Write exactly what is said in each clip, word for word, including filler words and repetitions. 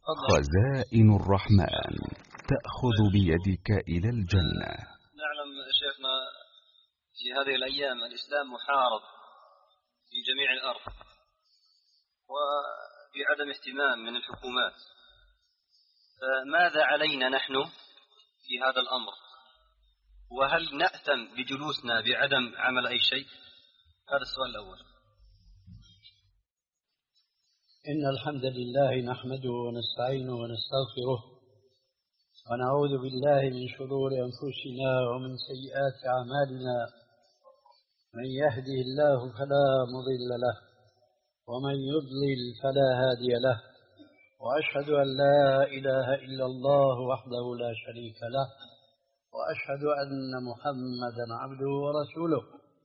خزائن الرحمن تأخذ بيدك إلى الجنة. نعلم شيخنا في هذه الأيام الإسلام محارب في جميع الأرض وبعدم اهتمام من الحكومات، فماذا علينا نحن في هذا الأمر؟ وهل نأثم بجلوسنا بعدم عمل أي شيء؟ هذا السؤال الأول. إن الحمد لله نحمده ونستعينه ونستغفره ونعوذ بالله من شرور أنفسنا ومن سيئات أعمالنا، من يهده الله فلا مضل له ومن يضلل فلا هادي له، وأشهد أن لا إله إلا الله وحده لا شريك له، وأشهد أن محمدا عبده ورسوله.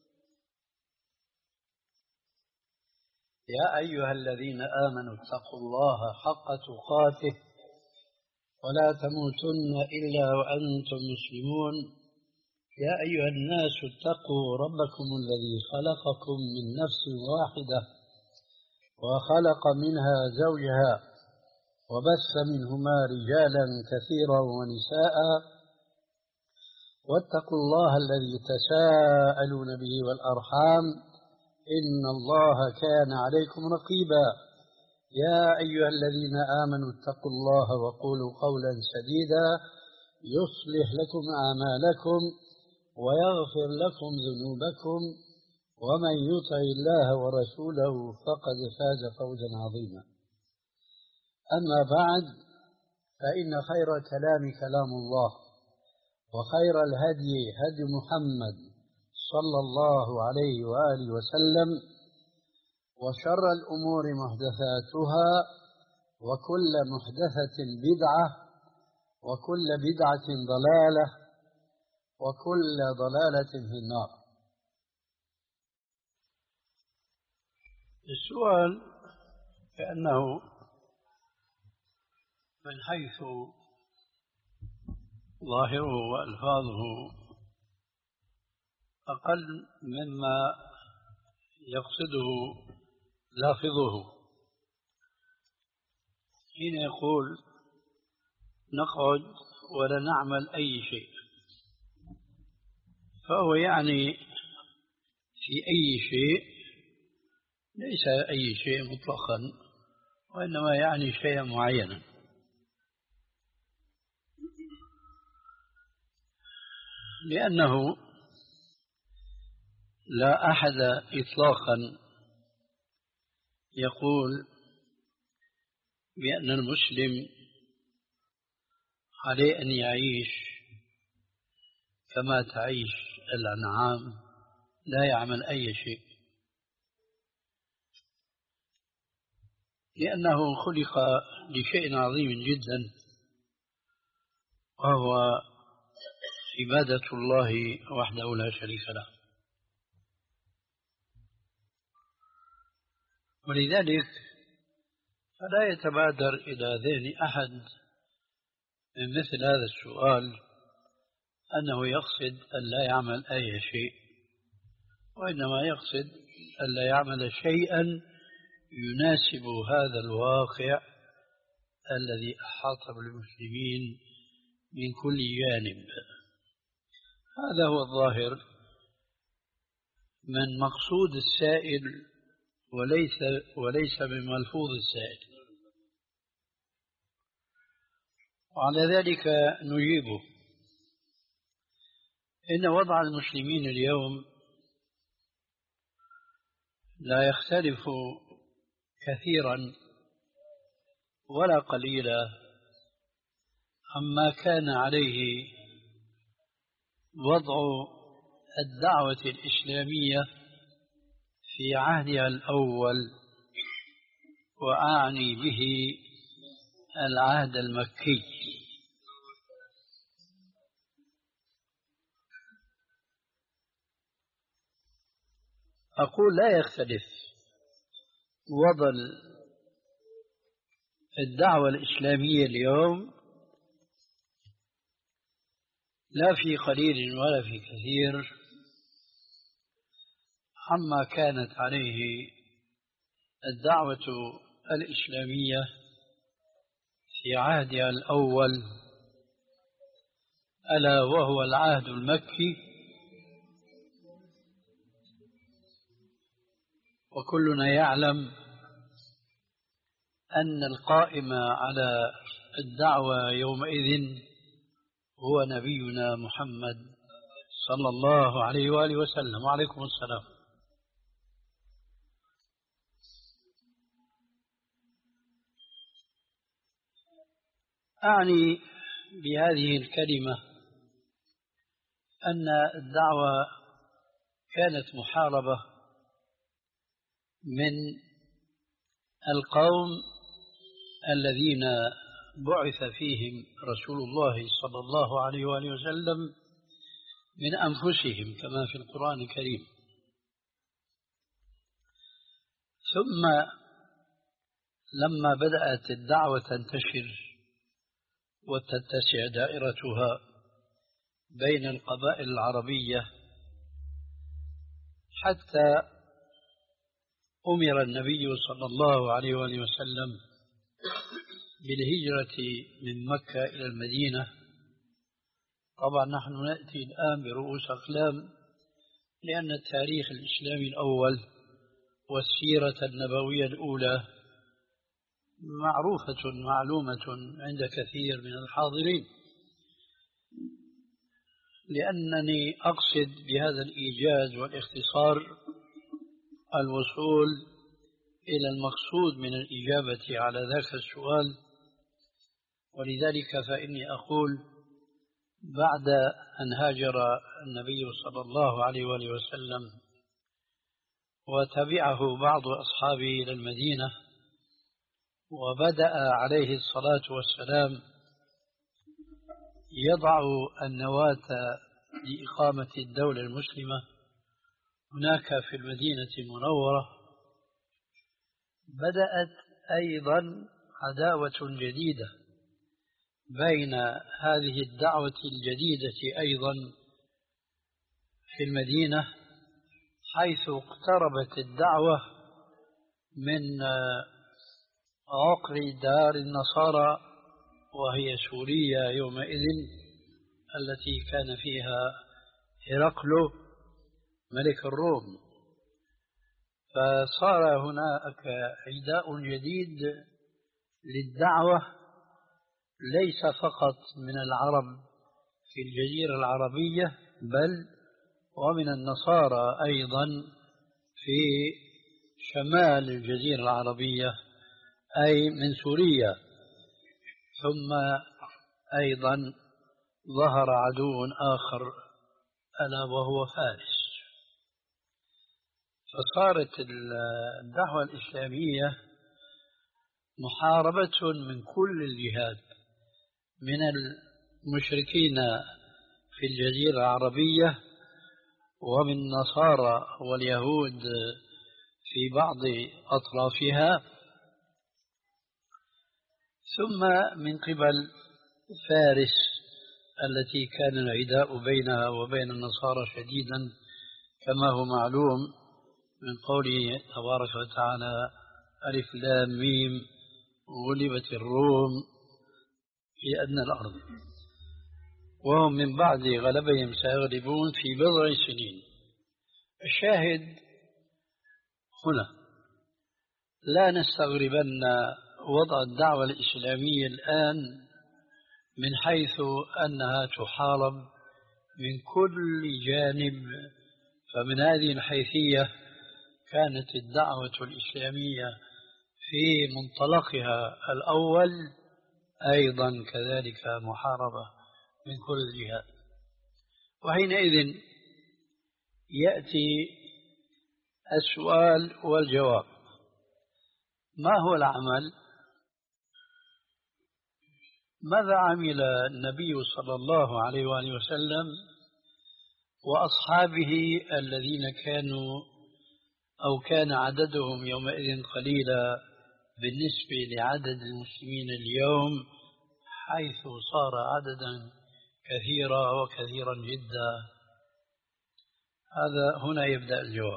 يا أيها الذين آمنوا اتقوا الله حق تقاته ولا تموتن إلا وأنتم مسلمون. يا أيها الناس اتقوا ربكم الذي خلقكم من نفس واحدة وخلق منها زوجها وبث منهما رجالا كثيرا ونساء، واتقوا الله الذي تساءلون به والأرحام إن الله كان عليكم رقيبا. يا أيها الذين آمنوا اتقوا الله وقولوا قولا سديدا يصلح لكم أعمالكم ويغفر لكم ذنوبكم، ومن يطع الله ورسوله فقد فاز فوزا عظيما. أما بعد، فإن خير كلام كلام الله، وخير الهدي هدي محمد صلى الله عليه وآله وسلم، وشر الأمور محدثاتها، وكل محدثة بدعة، وكل بدعة ضلالة، وكل ضلالة في النار. السؤال كأنه من حيث ظاهره وألفاظه أقل مما يقصده لافظه حين يقول نقعد ولا نعمل أي شيء، فهو يعني في أي شيء، ليس أي شيء مطلقا، وإنما يعني شيئا معينا. لأنه لا أحد إطلاقا يقول بأن المسلم عليه أن يعيش كما تعيش الأنعام، لا يعمل أي شيء، لأنه خلق لشيء عظيم جدا، وهو عبادة الله وحده لا شريك له. ولذلك فلا يتبادر إلى ذهن أحد من مثل هذا السؤال أنه يقصد أن لا يعمل أي شيء، وإنما يقصد أن لا يعمل شيئا يناسب هذا الواقع الذي أحاط بالمسلمين من كل جانب. هذا هو الظاهر من مقصود السائل، وليس وليس بملفوظ السائل. وعلى ذلك نجيبه: إن وضع المسلمين اليوم لا يختلف كثيرا ولا قليلا عما كان عليه وضع الدعوة الإسلامية في عهدها الأول، وأعني به العهد المكي. أقول لا يختلف وضع الدعوة الإسلامية اليوم لا في قليل ولا في كثير عما كانت عليه الدعوة الإسلامية في عهدها الأول، ألا وهو العهد المكي، وكلنا يعلم أن القائم على الدعوة يومئذ هو نبينا محمد صلى الله عليه وآله وسلم. وعليكم السلام. أعني بهذه الكلمة أن الدعوة كانت محاربة من القوم الذين بعث فيهم رسول الله صلى الله عليه وآله وسلم من أنفسهم كما في القرآن الكريم. ثم لما بدأت الدعوة تنتشر وتتسع دائرتها بين القبائل العربية حتى أمر النبي صلى الله عليه وآله وسلم بالهجرة من مكة إلى المدينة. طبعا نحن نأتي الآن برؤوس أقلام، لأن التاريخ الإسلامي الأول والسيرة النبوية الأولى معروفة معلومة عند كثير من الحاضرين، لأنني أقصد بهذا الإيجاز والاختصار الوصول إلى المقصود من الإجابة على ذاك السؤال. ولذلك فإني أقول بعد أن هاجر النبي صلى الله عليه وآله وسلم وتبعه بعض أصحابه إلى المدينة، وبدأ عليه الصلاة والسلام يضع النواة لإقامة الدولة المسلمة هناك في المدينة المنورة، بدأت أيضا عداوة جديدة بين هذه الدعوة الجديدة أيضا في المدينة، حيث اقتربت الدعوة من عقر دار النصارى وهي سوريا يومئذ، التي كان فيها هرقل ملك الروم. فصار هناك عداء جديد للدعوة، ليس فقط من العرب في الجزيرة العربية بل ومن النصارى أيضا في شمال الجزيرة العربية أي من سوريا. ثم أيضا ظهر عدو آخر ألا وهو فارس. فصارت الدعوة الإسلامية محاربة من كل الجهات، من المشركين في الجزيرة العربية ومن النصارى واليهود في بعض أطرافها، ثم من قبل فارس التي كان العداء بينها وبين النصارى شديدا كما هو معلوم من قوله تبارك وتعالى ألف لام ميم غلبت الروم في أدنى الأرض وهم من بعد غلبهم سيغلبون في بضع سنين. الشاهد هنا لا نستغربن وضع الدعوة الإسلامية الآن من حيث أنها تحارب من كل جانب. فمن هذه الحيثية كانت الدعوة الإسلامية في منطلقها الأول أيضا كذلك محاربة من كل الجهات. وحينئذ يأتي السؤال والجواب: ما هو العمل؟ ماذا عمل النبي صلى الله عليه وآله وسلم وأصحابه الذين كانوا أو كان عددهم يومئذ قليلا بالنسبة لعدد المسلمين اليوم، حيث صار عددا كثيرا وكثيرا جدا؟ هذا هنا يبدأ الجواب.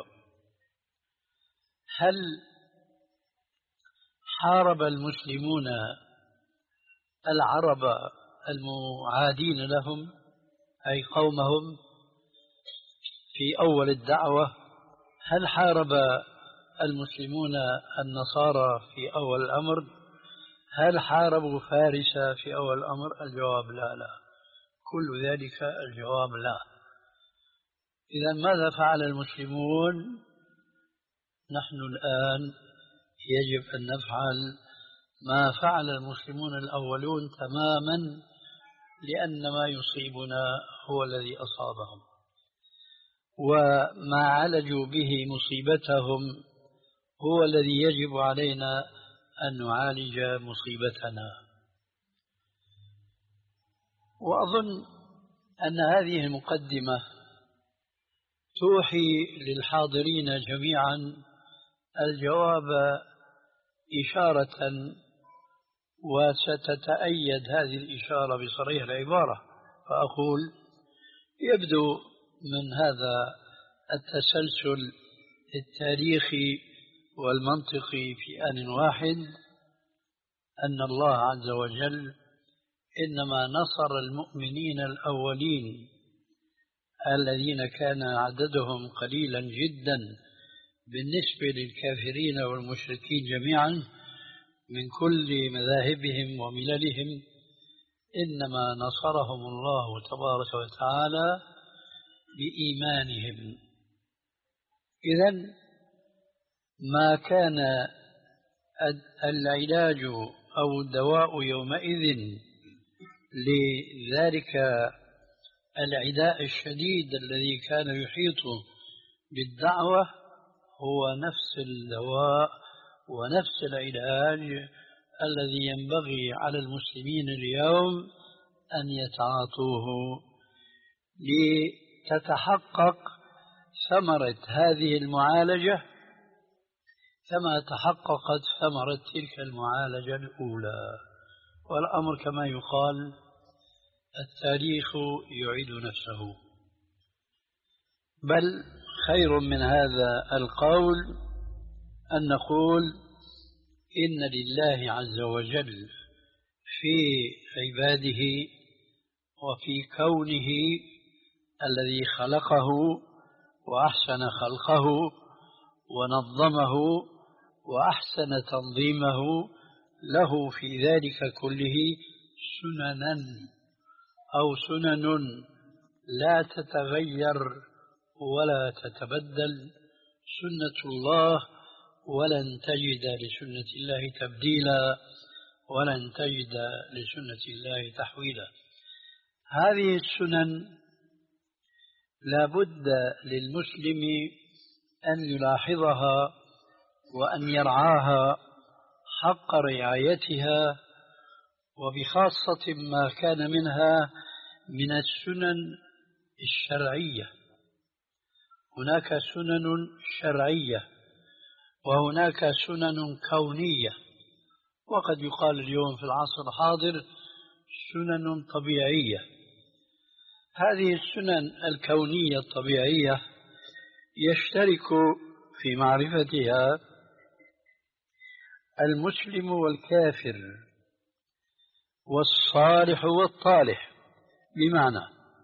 هل حارب المسلمون العرب المعادين لهم أي قومهم في أول الدعوة؟ هل حارب المسلمون النصارى في أول الأمر؟ هل حاربوا فارس في أول الأمر؟ الجواب لا لا، كل ذلك الجواب لا. إذا ماذا فعل المسلمون؟ نحن الآن يجب أن نفعل ما فعل المسلمون الأولون تماما، لأن ما يصيبنا هو الذي أصابهم، وما عالجوا به مصيبتهم هو الذي يجب علينا أن نعالج مصيبتنا. وأظن أن هذه المقدمة توحي للحاضرين جميعا الجواب إشارة، وستتأيد هذه الإشارة بصريح العبارة، فأقول: يبدو من هذا التسلسل التاريخي والمنطقي في آن واحد أن الله عز وجل إنما نصر المؤمنين الأولين الذين كان عددهم قليلا جدا بالنسبة للكافرين والمشركين جميعا من كل مذاهبهم ومللهم، إنما نصرهم الله تبارك وتعالى بإيمانهم. إذن ما كان العلاج أو الدواء يومئذ لذلك العداء الشديد الذي كان يحيط بالدعوة هو نفس الدواء ونفس العلاج الذي ينبغي على المسلمين اليوم أن يتعاطوه لتتحقق ثمرة هذه المعالجة كما تحققت ثمرة تلك المعالجة الأولى. والأمر كما يقال: التاريخ يعيد نفسه. بل خير من هذا القول أن نقول: إن لله عز وجل في عباده وفي كونه الذي خلقه وأحسن خلقه ونظمه وأحسن تنظيمه له في ذلك كله سننا أو سنن لا تتغير ولا تتبدل، سنة الله، ولن تجد لسنة الله تبديلا ولن تجد لسنة الله تحويلا. هذه السنن لا بد للمسلم أن يلاحظها وأن يرعاها حق رعايتها، وبخاصة ما كان منها من السنن الشرعية. هناك سنن شرعية وهناك سنن كونية، وقد يقال اليوم في العصر الحاضر سنن طبيعية. هذه السنن الكونية الطبيعية يشترك في معرفتها المسلم والكافر والصالح والطالح. بمعنى: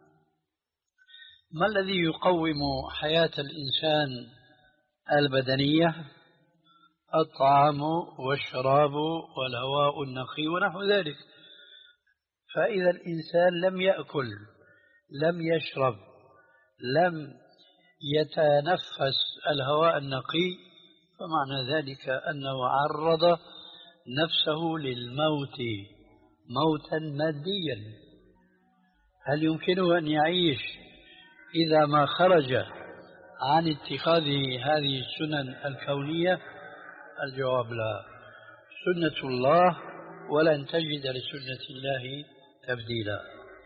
ما الذي يقوم حياة الإنسان البدنية؟ الطعام والشراب والهواء النقي ونحو ذلك. فإذا الإنسان لم يأكل، لم يشرب، لم يتنفس الهواء النقي، فمعنى ذلك أنه عرض نفسه للموت موتا ماديا. هل يمكنه أن يعيش إذا ما خرج عن اتخاذه هذه السنن الكونية؟ الجواب لا. سنة الله ولن تجد لسنة الله تبديلا.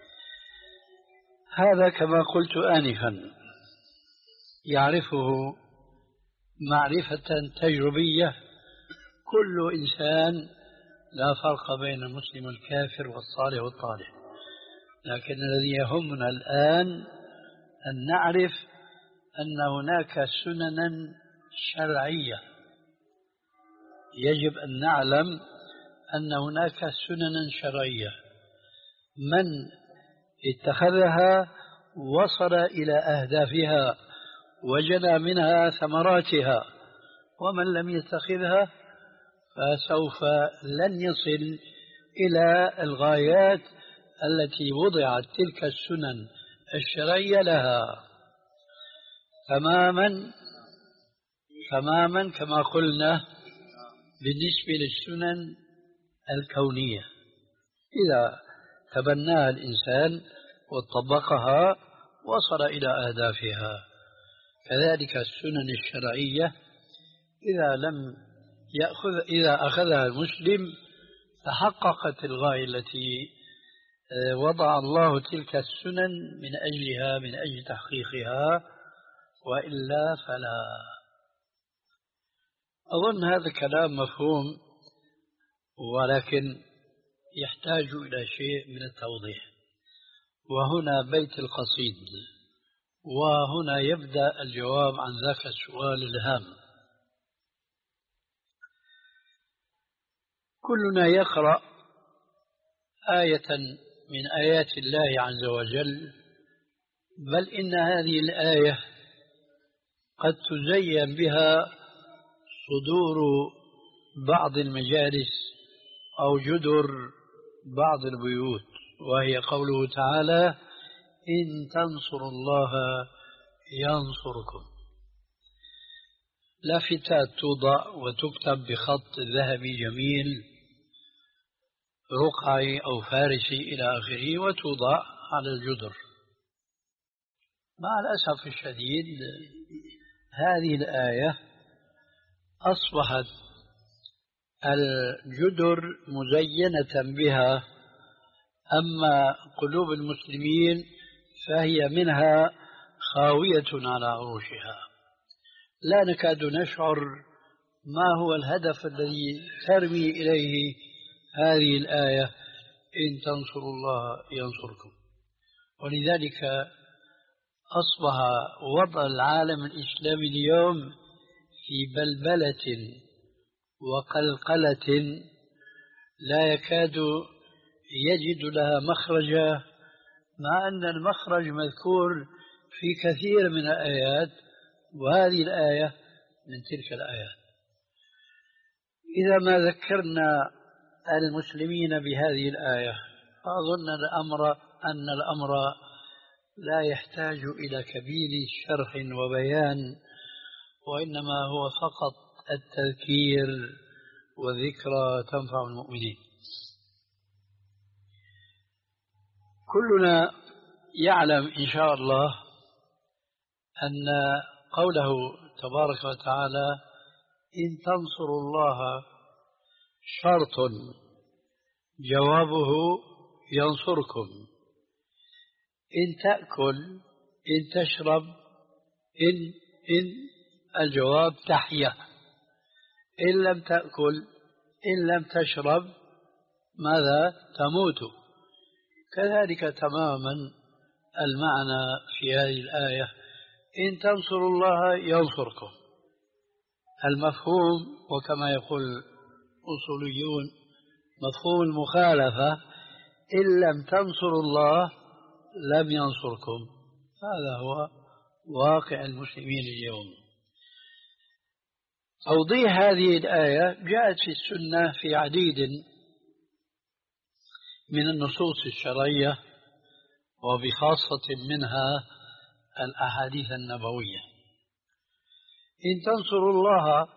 هذا كما قلت آنفا يعرفه معرفة تجربية كل إنسان، لا فرق بين المسلم والكافر والصالح والطالح. لكن الذي يهمنا الآن أن نعرف أن هناك سننا شرعية يجب أن نعلم أن هناك سننا شرعية من اتخذها وصل إلى أهدافها وجنى منها ثمراتها، ومن لم يتخذها فسوف لن يصل إلى الغايات التي وضعت تلك السنن الشرعية لها. تماما تماما كما قلنا بالنسبة للسنن الكونية، إذا تبناها الإنسان وطبقها وصل إلى أهدافها. كذلك السنن الشرعية إذا لم يأخذ إذا أخذها المسلم تحققت الغاية التي وضع الله تلك السنن من أجلها، من أجل تحقيقها، وإلا فلا. أظن هذا الكلام مفهوم، ولكن يحتاج إلى شيء من التوضيح. وهنا بيت القصيد، وهنا يبدأ الجواب عن ذاك السؤال الهام. كلنا يقرأ آية من آيات الله عز وجل، بل إن هذه الآية قد تزين بها صدور بعض المجالس أو جدر بعض البيوت، وهي قوله تعالى: إن تنصروا الله ينصركم. لافتات توضع وتكتب بخط ذهبي جميل رقعي أو فارسي إلى آخره، وتوضع على الجدر. مع الأسف الشديد هذه الآية أصبحت الجدر مزينة بها، أما قلوب المسلمين فهي منها خاوية على عروشها. لا نكاد نشعر ما هو الهدف الذي ترمي إليه هذه الآية: إن تنصروا الله ينصركم. ولذلك أصبح وضع العالم الإسلامي اليوم في بلبلة وقلقلة لا يكاد يجد لها مخرجا، مع أن المخرج مذكور في كثير من الآيات، وهذه الآية من تلك الآيات. إذا ما ذكرنا المسلمين بهذه الآية فأظن الأمر أن الأمر لا يحتاج إلى كبير شرح وبيان، وإنما هو فقط التذكير والذكرى تنفع المؤمنين. كلنا يعلم إن شاء الله أن قوله تبارك وتعالى: إن تنصروا الله شرط جوابه ينصركم. إن تأكل، إن تشرب، إن إن الجواب تحيا. إن لم تأكل، إن لم تشرب، ماذا؟ تموت. كذلك تماما المعنى في هذه الآية: إن تنصروا الله ينصركم. المفهوم، وكما يقول الأصوليون مفهوم المخالفة: إن لم تنصروا الله لم ينصركم. هذا هو واقع المسلمين اليوم. توضيح هذه الآية جاءت في السنة في عديد من النصوص الشرعية، وبخاصة منها الأحاديث النبوية. إن تنصروا الله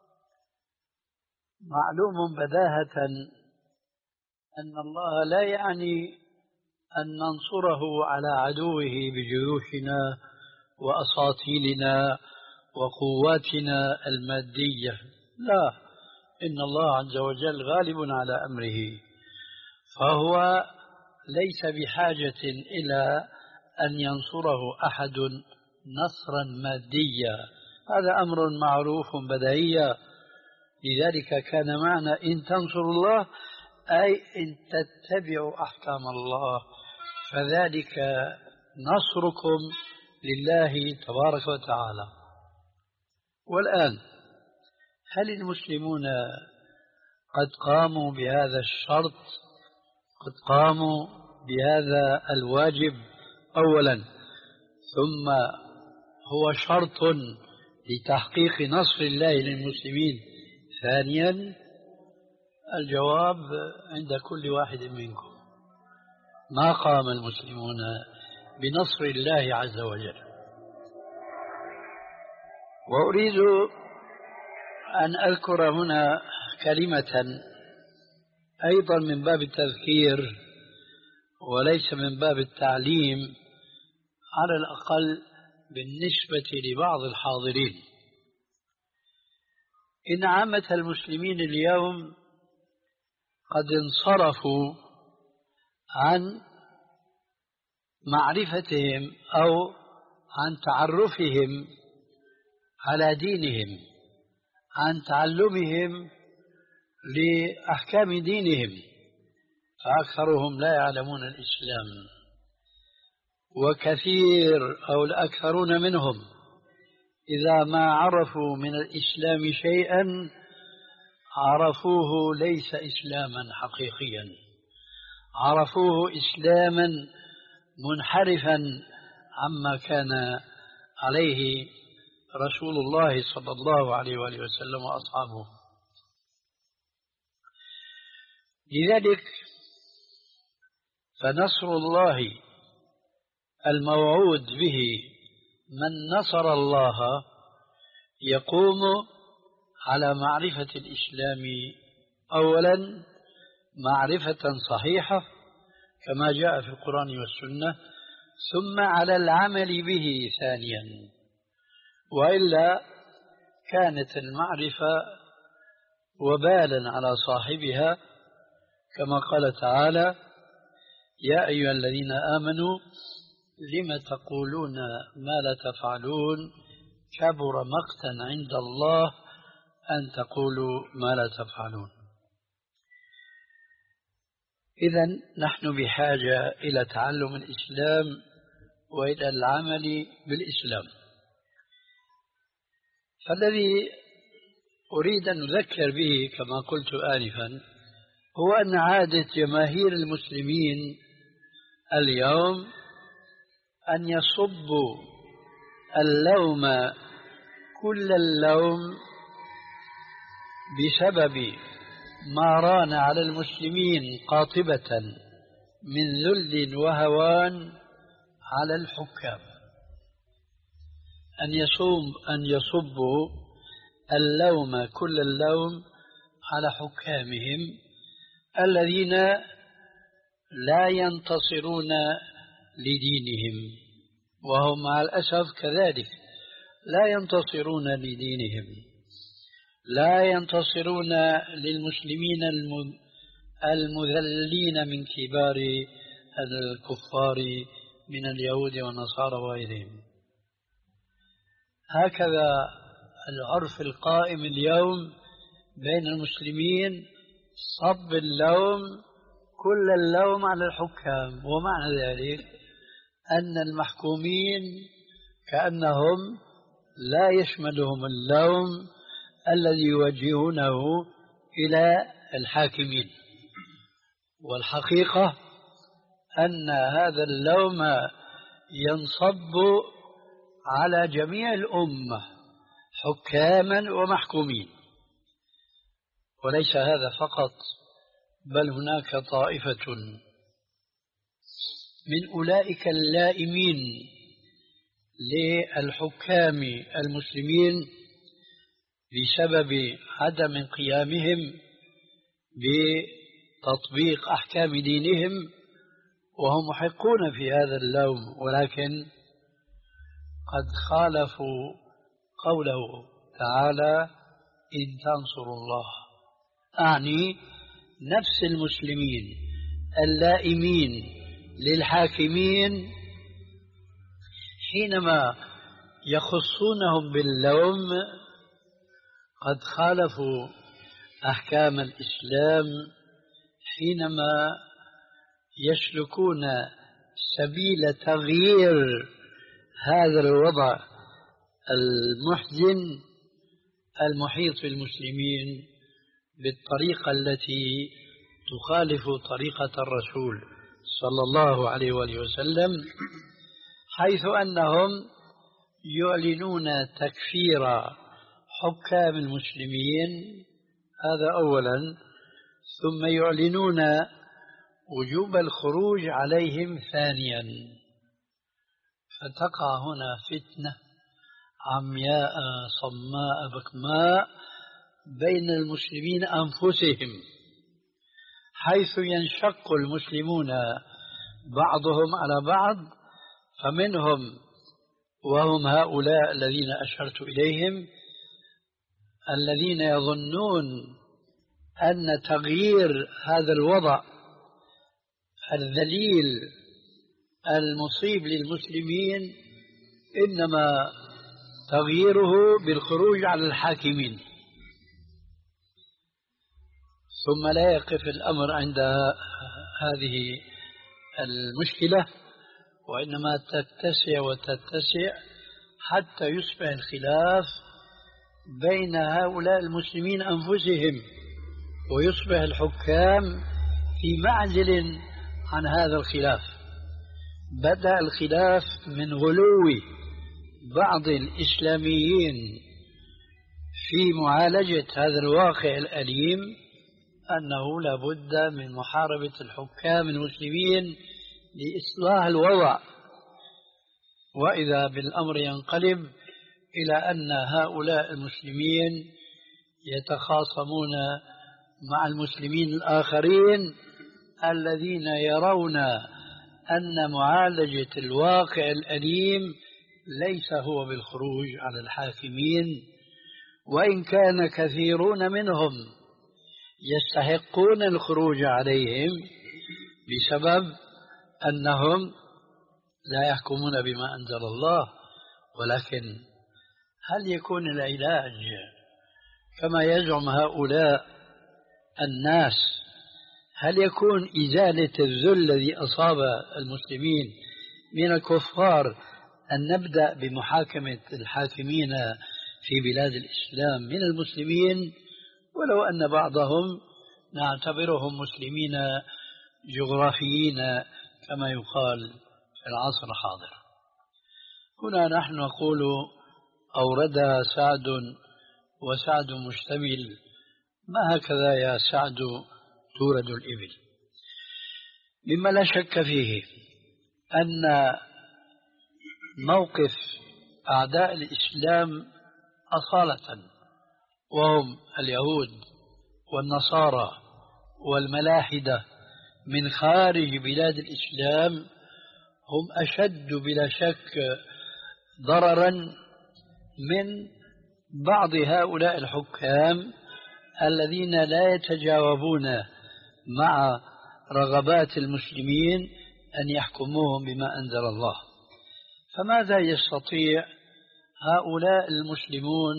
معلوم بداهة أن الله لا يعني أن ننصره على عدوه بجيوشنا وأساطيلنا وقواتنا المادية، لا، إن الله عز وجل غالب على أمره، فهو ليس بحاجة إلى أن ينصره أحد نصرا ماديا. هذا أمر معروف بديهي. لذلك كان معنى إن تنصروا الله أي إن تتبعوا أحكام الله، فذلك نصركم لله تبارك وتعالى. والآن هل المسلمون قد قاموا بهذا الشرط، قد قاموا بهذا الواجب أولا، ثم هو شرط لتحقيق نصر الله للمسلمين ثانيا، الجواب عند كل واحد منكم. ما قام المسلمون بنصر الله عز وجل. وأريد أن أذكر هنا كلمة أيضا من باب التذكير وليس من باب التعليم، على الأقل بالنسبة لبعض الحاضرين. إن عامة المسلمين اليوم قد انصرفوا عن معرفتهم أو عن تعرفهم على دينهم، عن تعلمهم لأحكام دينهم، فأكثرهم لا يعلمون الإسلام، وكثير أو الأكثرون منهم إذا ما عرفوا من الإسلام شيئا عرفوه ليس إسلاما حقيقيا، عرفوه إسلاما منحرفا عما كان عليه رسول الله صلى الله عليه وآله وسلم وأصحابه. لذلك فنصر الله الموعود به من نصر الله يقوم على معرفة الإسلام أولا معرفة صحيحة كما جاء في القرآن والسنة، ثم على العمل به ثانيا، وإلا كانت المعرفة وبالا على صاحبها، كما قال تعالى: يا أيها الذين آمنوا لم تقولون ما لا تفعلون كبر مقتا عند الله أن تقولوا ما لا تفعلون. إذن نحن بحاجة إلى تعلم الإسلام وإلى العمل بالإسلام. فالذي أريد أن أذكر به كما قلت آنفا هو أن عادة جماهير المسلمين اليوم أن يصبوا اللوم كل اللوم بسبب ما ران على المسلمين قاطبة من ذل وهوان على الحكام، أن يصوم أن يصبوا اللوم كل اللوم على حكامهم الذين لا ينتصرون لدينهم، وهم مع الأسف كذلك لا ينتصرون لدينهم، لا ينتصرون للمسلمين المذلين من كبار الكفار من اليهود والنصارى وغيرهم. هكذا العرف القائم اليوم بين المسلمين، صب اللوم كل اللوم على الحكام، ومعنى ذلك أن المحكومين كأنهم لا يشملهم اللوم الذي يوجهونه إلى الحاكمين. والحقيقة أن هذا اللوم ينصب على جميع الأمة حكاما ومحكومين. وليس هذا فقط، بل هناك طائفة من أولئك اللائمين للحكام المسلمين بسبب عدم قيامهم بتطبيق أحكام دينهم، وهم محقون في هذا اللوم، ولكن قد خالفوا قوله تعالى: إن تنصروا الله. أعني نفس المسلمين اللائمين للحاكمين حينما يخصونهم باللوم قد خالفوا أحكام الإسلام حينما يسلكون سبيل تغيير هذا الوضع المحزن المحيط بالمسلمين بالطريقة التي تخالف طريقة الرسول صلى الله عليه وآله وسلم، حيث أنهم يعلنون تكفير حكام المسلمين، هذا أولا، ثم يعلنون وجوب الخروج عليهم ثانيا، فتقع هنا فتنة عمياء صماء بكماء بين المسلمين أنفسهم، حيث ينشق المسلمون بعضهم على بعض، فمنهم وهم هؤلاء الذين أشرت إليهم الذين يظنون أن تغيير هذا الوضع الذليل المصيب للمسلمين إنما تغييره بالخروج على الحاكمين. ثم لا يقف الأمر عند هذه المشكلة، وإنما تتسع وتتسع حتى يصبح الخلاف بين هؤلاء المسلمين أنفسهم، ويصبح الحكام في معزل عن هذا الخلاف. بدأ الخلاف من غلو بعض الإسلاميين في معالجة هذا الواقع الأليم، أنه لا بد من محاربة الحكام المسلمين لإصلاح الوضع، وإذا بالأمر ينقلب إلى أن هؤلاء المسلمين يتخاصمون مع المسلمين الآخرين الذين يرون أن معالجة الواقع الأليم ليس هو بالخروج على الحاكمين، وإن كان كثيرون منهم يستحقون الخروج عليهم بسبب أنهم لا يحكمون بما أنزل الله. ولكن هل يكون العلاج كما يزعم هؤلاء الناس؟ هل يكون إزالة الذل الذي أصاب المسلمين من الكفار أن نبدأ بمحاكمة الحاكمين في بلاد الإسلام من المسلمين، ولو أن بعضهم نعتبرهم مسلمين جغرافيين كما يقال في العصر الحاضر؟ هنا نحن نقول أوردها سعد وسعد مشتمل، ما هكذا يا سعد تورد الإبل. مما لا شك فيه أن موقف أعداء الإسلام أصالة، وهم اليهود والنصارى والملاحدة من خارج بلاد الإسلام، هم أشد بلا شك ضررا من بعض هؤلاء الحكام الذين لا يتجاوبون مع رغبات المسلمين أن يحكموهم بما أنزل الله. فماذا يستطيع هؤلاء المسلمون،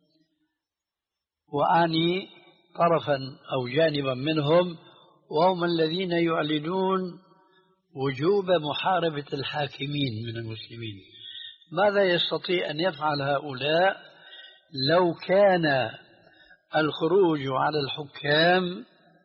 وأعني طرفا أو جانبا منهم، وهم الذين يعلنون وجوب محاربة الحاكمين من المسلمين، ماذا يستطيع أن يفعل هؤلاء لو كان الخروج على الحكام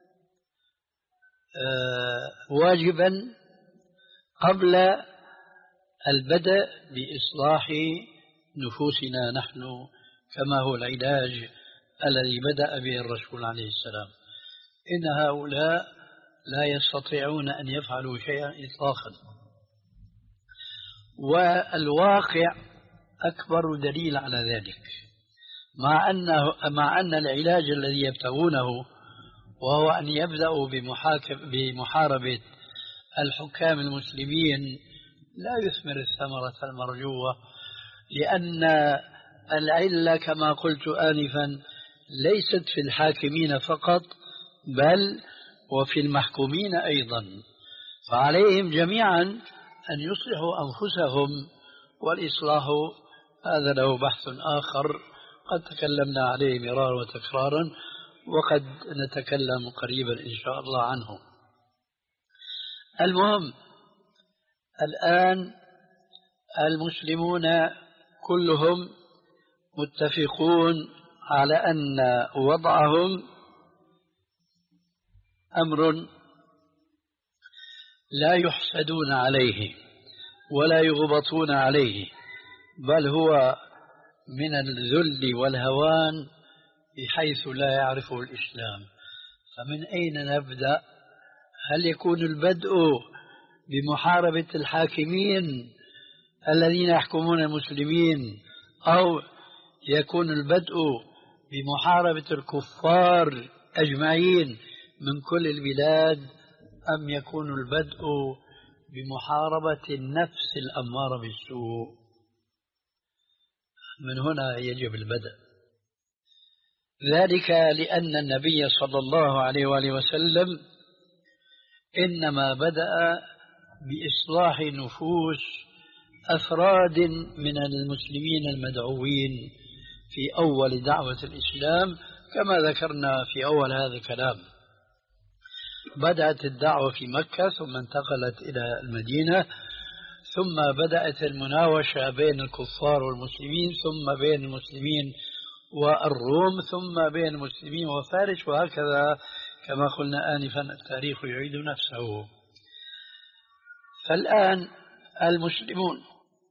واجبا قبل البدء بإصلاح نفوسنا نحن، كما هو العلاج الذي بدأ به الرسول عليه السلام؟ إن هؤلاء لا يستطيعون أن يفعلوا شيئا إطلاقا، والواقع أكبر دليل على ذلك، مع أنه مع أن العلاج الذي يبتغونه وهو أن يبدأوا بمحاربة الحكام المسلمين لا يثمر الثمرة المرجوة، لأن العلة كما قلت آنفا ليست في الحاكمين فقط بل وفي المحكومين أيضا، فعليهم جميعا أن يصلحوا أنفسهم، والإصلاح هذا له بحث آخر قد تكلمنا عليه مرارا وتكرارا، وقد نتكلم قريبا إن شاء الله عنه. المهم الآن المسلمون كلهم متفقون على أن وضعهم أمر لا يحسدون عليه ولا يغبطون عليه، بل هو من الذل والهوان بحيث لا يعرفه الإسلام. فمن أين نبدأ؟ هل يكون البدء بمحاربة الحاكمين الذين يحكمون المسلمين، أو يكون البدء بمحاربة الكفار أجمعين من كل البلاد، أم يكون البدء بمحاربة النفس الأمارة بالسوء؟ من هنا يجب البدء. ذلك لأن النبي صلى الله عليه وآله وسلم إنما بدأ بإصلاح نفوس أفراد من المسلمين المدعوين في أول دعوة الإسلام، كما ذكرنا في أول هذا الكلام. بدأت الدعوة في مكة، ثم انتقلت إلى المدينة، ثم بدأت المناوشة بين الكفار والمسلمين، ثم بين المسلمين والروم، ثم بين المسلمين وفارس، وهكذا كما قلنا آنفا التاريخ يعيد نفسه. فالآن المسلمون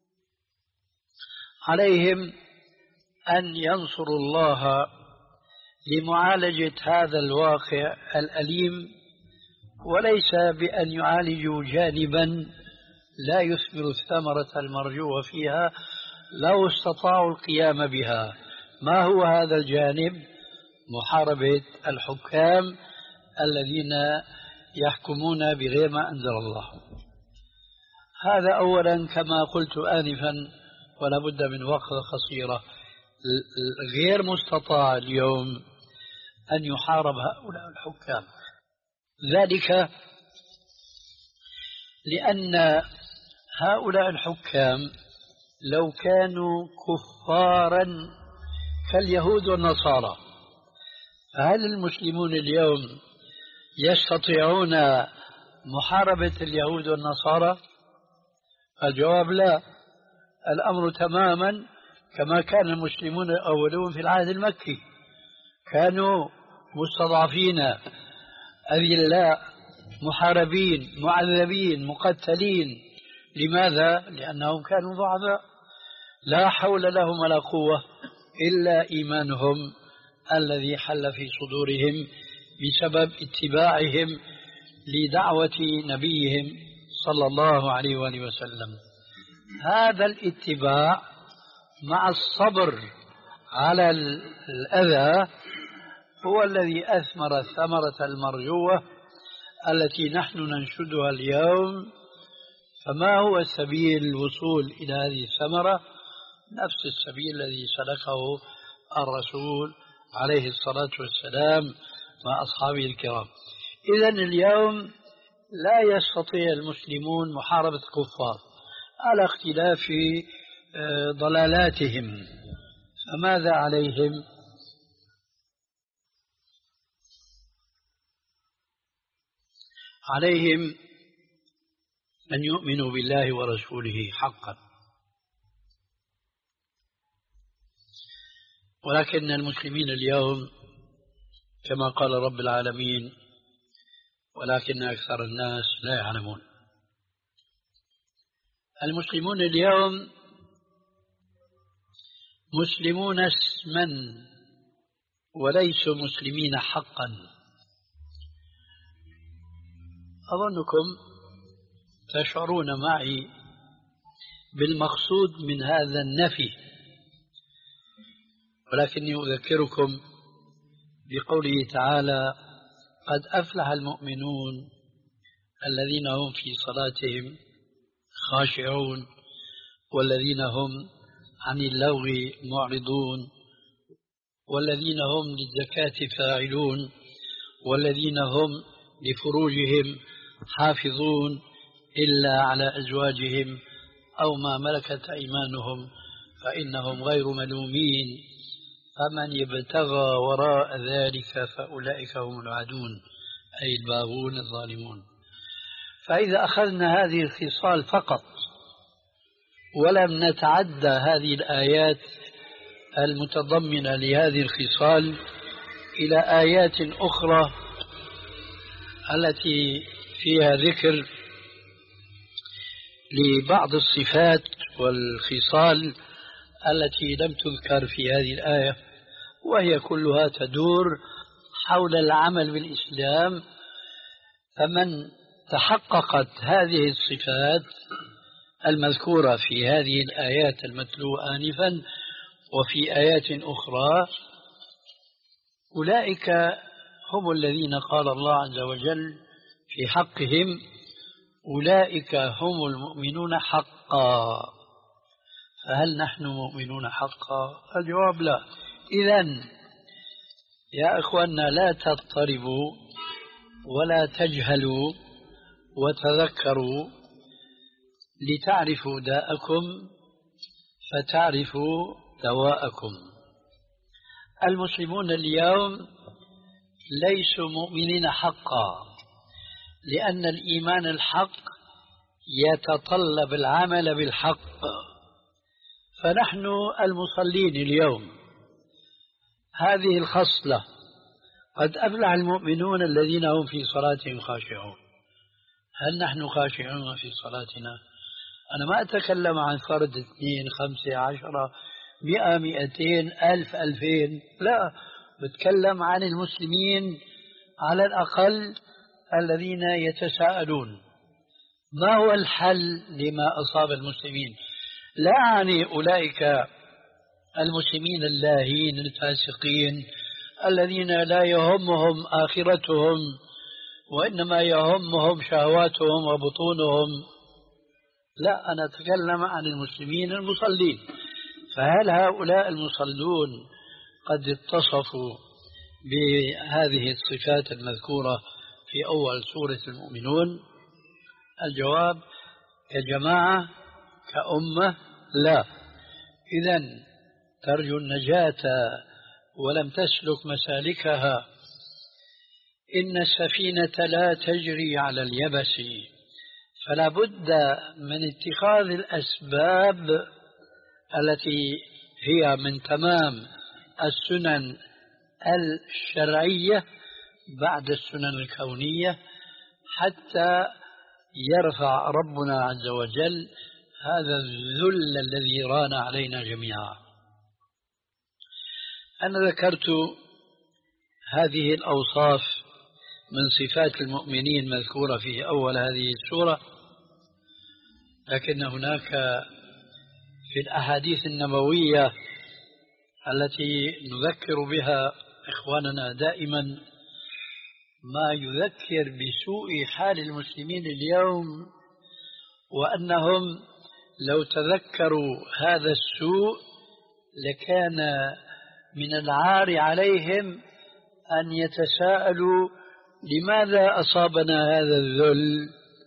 عليهم أن ينصروا الله لمعالجة هذا الواقع الأليم، وليس بأن يعالجوا جانبا لا يثمر الثمرة المرجوة فيها لو استطاعوا القيام بها. ما هو هذا الجانب؟ محاربة الحكام الذين يحكمون بغير ما أنزل الله. هذا أولا كما قلت آنفا، ولا بد من وقفة قصيرة. غير مستطاع اليوم أن يحارب هؤلاء الحكام، ذلك لأن هؤلاء الحكام لو كانوا كفارا كاليهود والنصارى، فهل المسلمون اليوم يستطيعون محاربة اليهود والنصارى؟ الجواب لا. الأمر تماما كما كان المسلمون الأولون في العهد المكي، كانوا مستضعفين أذلاء محاربين معذبين مقتلين. لماذا؟ لأنهم كانوا ضعفاء لا حول لهم ولا قوة إلا إيمانهم الذي حل في صدورهم بسبب اتباعهم لدعوة نبيهم صلى الله عليه وآله وسلم. هذا الاتباع مع الصبر على الأذى هو الذي أثمر الثمرة المرجوة التي نحن ننشدها اليوم. فما هو سبيل الوصول إلى هذه الثمرة؟ نفس السبيل الذي سلكه الرسول عليه الصلاة والسلام مع أصحابه الكرام. إذن اليوم لا يستطيع المسلمون محاربة الكفار على اختلاف ضلالاتهم، فماذا عليهم؟ عليهم أن يؤمنوا بالله ورسوله حقا. ولكن المسلمين اليوم كما قال رب العالمين: ولكن أكثر الناس لا يعلمون. المسلمون اليوم مسلمون اسما وليسوا مسلمين حقا. أظنكم تشعرون معي بالمقصود من هذا النفي، ولكني أذكركم بقوله تعالى: قد أفلح المؤمنون الذين هم في صلاتهم خاشعون والذين هم عن اللغو معرضون والذين هم للزكاة فاعلون والذين هم لفروجهم حافظون إلا على أزواجهم أو ما ملكت أيمانهم فإنهم غير ملومين فمن يبتغى وراء ذلك فأولئك هم العادون، أي الباغون الظالمون. فإذا أخذنا هذه الخصال فقط ولم نتعدى هذه الآيات المتضمنة لهذه الخصال إلى آيات أخرى التي فيها ذكر لبعض الصفات والخصال التي لم تذكر في هذه الآية، وهي كلها تدور حول العمل بالإسلام. فمن تحققت هذه الصفات المذكورة في هذه الآيات المتلوة آنفا وفي آيات أخرى، أولئك هم الذين قال الله عز وجل في حقهم أولئك هم المؤمنون حقا. فهل نحن مؤمنون حقا؟ الجواب لا. إذن يا إخواننا لا تضطربوا ولا تجهلوا وتذكروا لتعرفوا داءكم فتعرفوا دواءكم. المسلمون اليوم ليسوا مؤمنين حقا، لأن الإيمان الحق يتطلب العمل بالحق. فنحن المصلين اليوم هذه الخصلة، قد أفلح المؤمنون الذين هم في صلاتهم خاشعون. هل نحن خاشعون في صلاتنا؟ أنا ما أتكلم عن فرد اثنين خمسة عشرة مئة مئتين ألف ألفين، لا، بتكلم عن المسلمين على الأقل الذين يتساءلون ما هو الحل لما أصاب المسلمين. لا أعني أولئك المسلمين اللاهين الفاسقين الذين لا يهمهم آخرتهم وإنما يهمهم شهواتهم وبطونهم، لا، أنا أتكلم عن المسلمين المصلين. فهل هؤلاء المصلون قد اتصفوا بهذه الصفات المذكورة في أول سورة المؤمنون؟ الجواب كجماعة كأمة لا. إذن ترجو النجاة ولم تسلك مسالكها. إن السفينة لا تجري على اليبس، فلا بد من اتخاذ الأسباب التي هي من تمام السنن الشرعية بعد السنن الكونية، حتى يرفع ربنا عز وجل هذا الذل الذي ران علينا جميعا. أنا ذكرت هذه الأوصاف من صفات المؤمنين مذكورة في أول هذه السورة، لكن هناك في الأحاديث النبوية التي نذكر بها إخواننا دائما ما يذكر بسوء حال المسلمين اليوم، وأنهم لو تذكروا هذا السوء لكان من العار عليهم أن يتساءلوا لماذا أصابنا هذا الذل،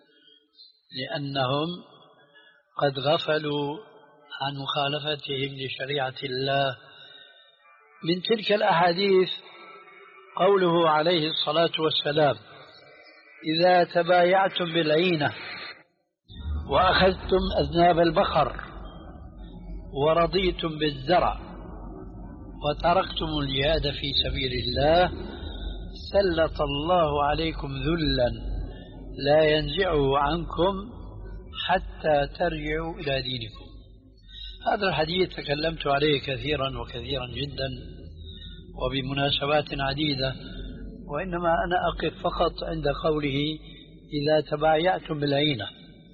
لأنهم قد غفلوا عن مخالفتهم لشريعة الله. من تلك الأحاديث قوله عليه الصلاة والسلام: إذا تبايعتم بالعينة وأخذتم أذناب البقر ورضيتم بالزرع وتركتم الجهاد في سبيل الله سلط الله عليكم ذلا لا ينزعه عنكم حتى ترجعوا إلى دينكم. هذا الحديث تكلمت عليه كثيرا وكثيرا جدا وبمناسبات عديدة، وإنما أنا أقف فقط عند قوله إذا تبايعتم بالعينة.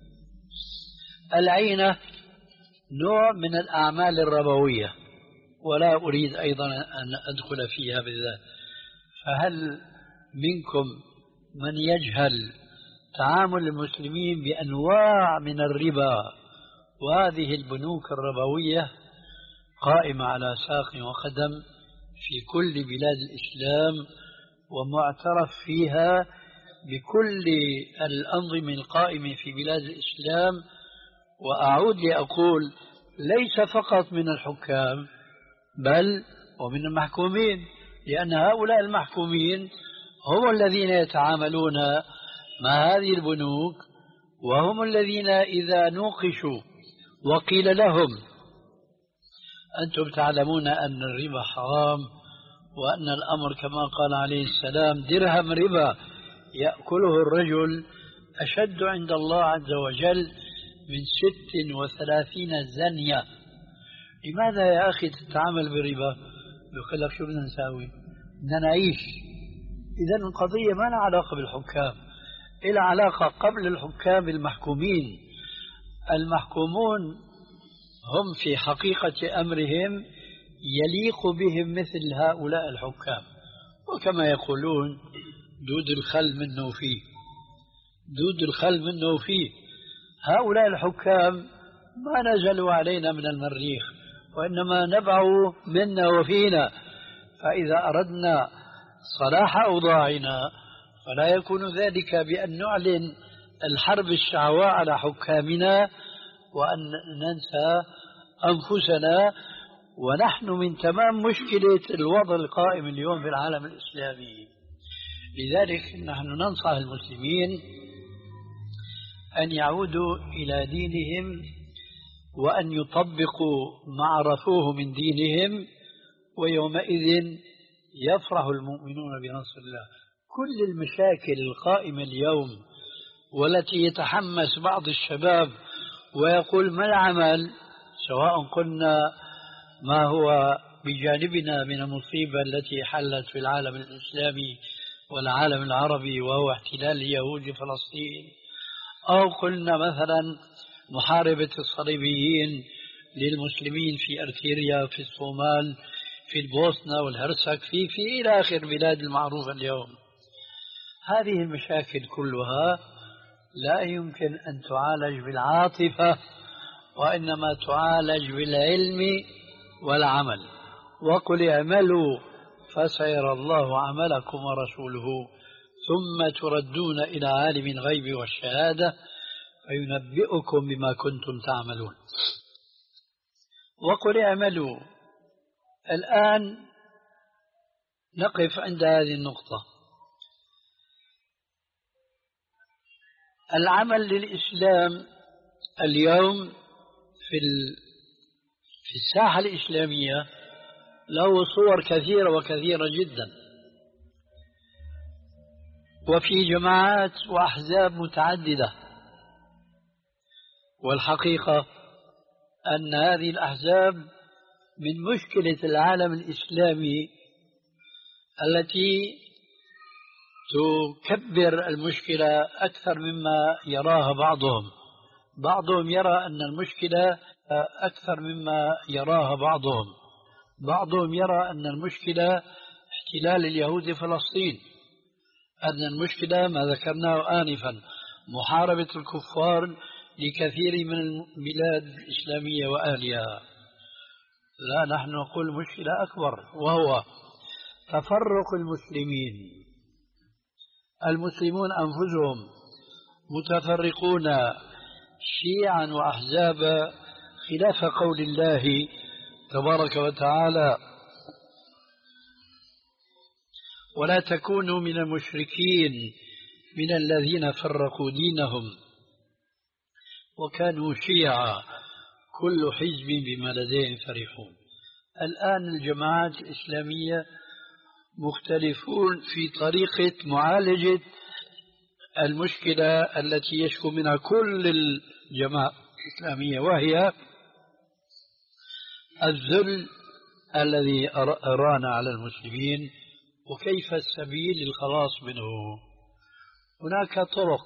العينة نوع من الأعمال الربوية، ولا أريد أيضا أن أدخل فيها بالذات. فهل منكم من يجهل تعامل المسلمين بأنواع من الربا، وهذه البنوك الربوية قائمة على ساق وقدم في كل بلاد الإسلام ومعترف فيها بكل الأنظمة القائمة في بلاد الإسلام؟ وأعود لأقول ليس فقط من الحكام بل ومن المحكومين، لأن هؤلاء المحكومين هم الذين يتعاملون مع هذه البنوك، وهم الذين إذا نوقشوا وقيل لهم أنتم تعلمون أن الربا حرام وأن الأمر كما قال عليه السلام درهم ربا يأكله الرجل أشد عند الله عز وجل من ست وثلاثين زنية. لماذا يا أخي تتعامل بربا؟ يقول لك شو بدنا نساوي؟ بدنا نعيش. إذن القضية ما لها علاقة بالحكام، إلها علاقة قبل الحكام المحكومين. المحكومون هم في حقيقة أمرهم يليق بهم مثل هؤلاء الحكام، وكما يقولون دود الخل منه فيه، دود الخل منه فيه. هؤلاء الحكام ما نزلوا علينا من المريخ، وإنما نبعوا منا وفينا. فإذا أردنا صلاح أوضاعنا فلا يكون ذلك بأن نعلن الحرب الشعواء على حكامنا وأن ننسى أنفسنا، ونحن من تمام مشكلة الوضع القائم اليوم في العالم الإسلامي. لذلك نحن ننصح المسلمين أن يعودوا إلى دينهم وأن يطبقوا ما عرفوه من دينهم، ويومئذ يفرح المؤمنون بنصر الله. كل المشاكل القائمة اليوم والتي يتحمس بعض الشباب ويقول ما العمل، سواء قلنا ما هو بجانبنا من المصيبة التي حلت في العالم الإسلامي والعالم العربي وهو احتلال اليهود فلسطين، أو قلنا مثلا محاربة الصليبيين للمسلمين في أرتيريا، في الصومال، في البوسنة والهرسك، في في إلى آخر بلاد المعروفة اليوم. هذه المشاكل كلها لا يمكن أن تعالج بالعاطفة، وإنما تعالج بالعلم والعمل. وقل اعملوا فسيرى الله عملكم ورسوله ثم تردون إلى عالم الغيب والشهادة فينبئكم بما كنتم تعملون. وقل اعملوا. الآن نقف عند هذه النقطة. العمل للإسلام اليوم في في الساحة الإسلامية له صور كثيرة وكثيرة جدا، وفي جماعات وأحزاب متعددة. والحقيقة أن هذه الأحزاب من مشكلة العالم الإسلامي التي تكبر المشكلة أكثر مما يراها بعضهم. بعضهم يرى أن المشكلة أكثر مما يراها بعضهم. بعضهم يرى أن المشكلة احتلال اليهود فلسطين، أن المشكلة ما ذكرناه آنفا محاربة الكفار لكثير من البلاد الإسلامية وأهلها. لا، نحن نقول مشكلة أكبر، وهو تفرق المسلمين. المسلمون أنفسهم متفرقون شيعا وأحزابا خلاف قول الله تبارك وتعالى: ولا تكونوا من المشركين من الذين فرقوا دينهم وكانوا شيعا كل حزب بما لديهم فرحون. الآن الجماعات الإسلامية مختلفون في طريقة معالجة المشكلة التي يشكو منها كل الجماعات الإسلامية، وهي الذل الذي أرانا على المسلمين، وكيف السبيل للخلاص منه. هناك طرق.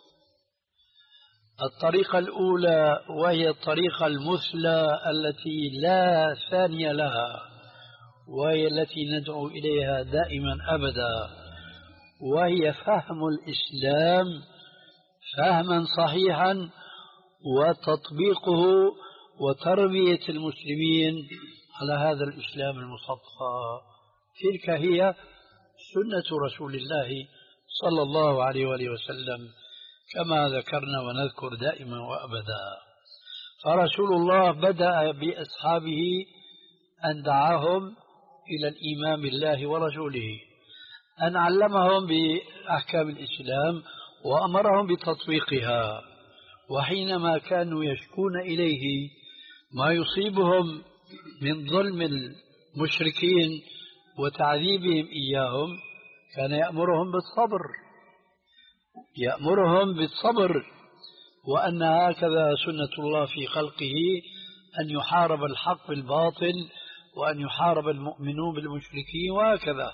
الطريقة الأولى وهي الطريقة المثلى التي لا ثانية لها، وهي التي ندعو إليها دائما أبدا، وهي فهم الإسلام فهما صحيحا وتطبيقه وتربية المسلمين على هذا الإسلام المصطفى. تلك هي سنة رسول الله صلى الله عليه وآله وسلم كما ذكرنا ونذكر دائما وأبدا. فرسول الله بدأ بأصحابه أن دعاهم إلى الإيمان بالله ورسوله، أن علمهم بأحكام الإسلام وأمرهم بتطبيقها. وحينما كانوا يشكون إليه ما يصيبهم من ظلم المشركين وتعذيبهم إياهم كان يأمرهم بالصبر، يأمرهم بالصبر، وأن هكذا سنة الله في خلقه، أن يحارب الحق بالباطل، وأن يحارب المؤمنون بالمشركين، وهكذا.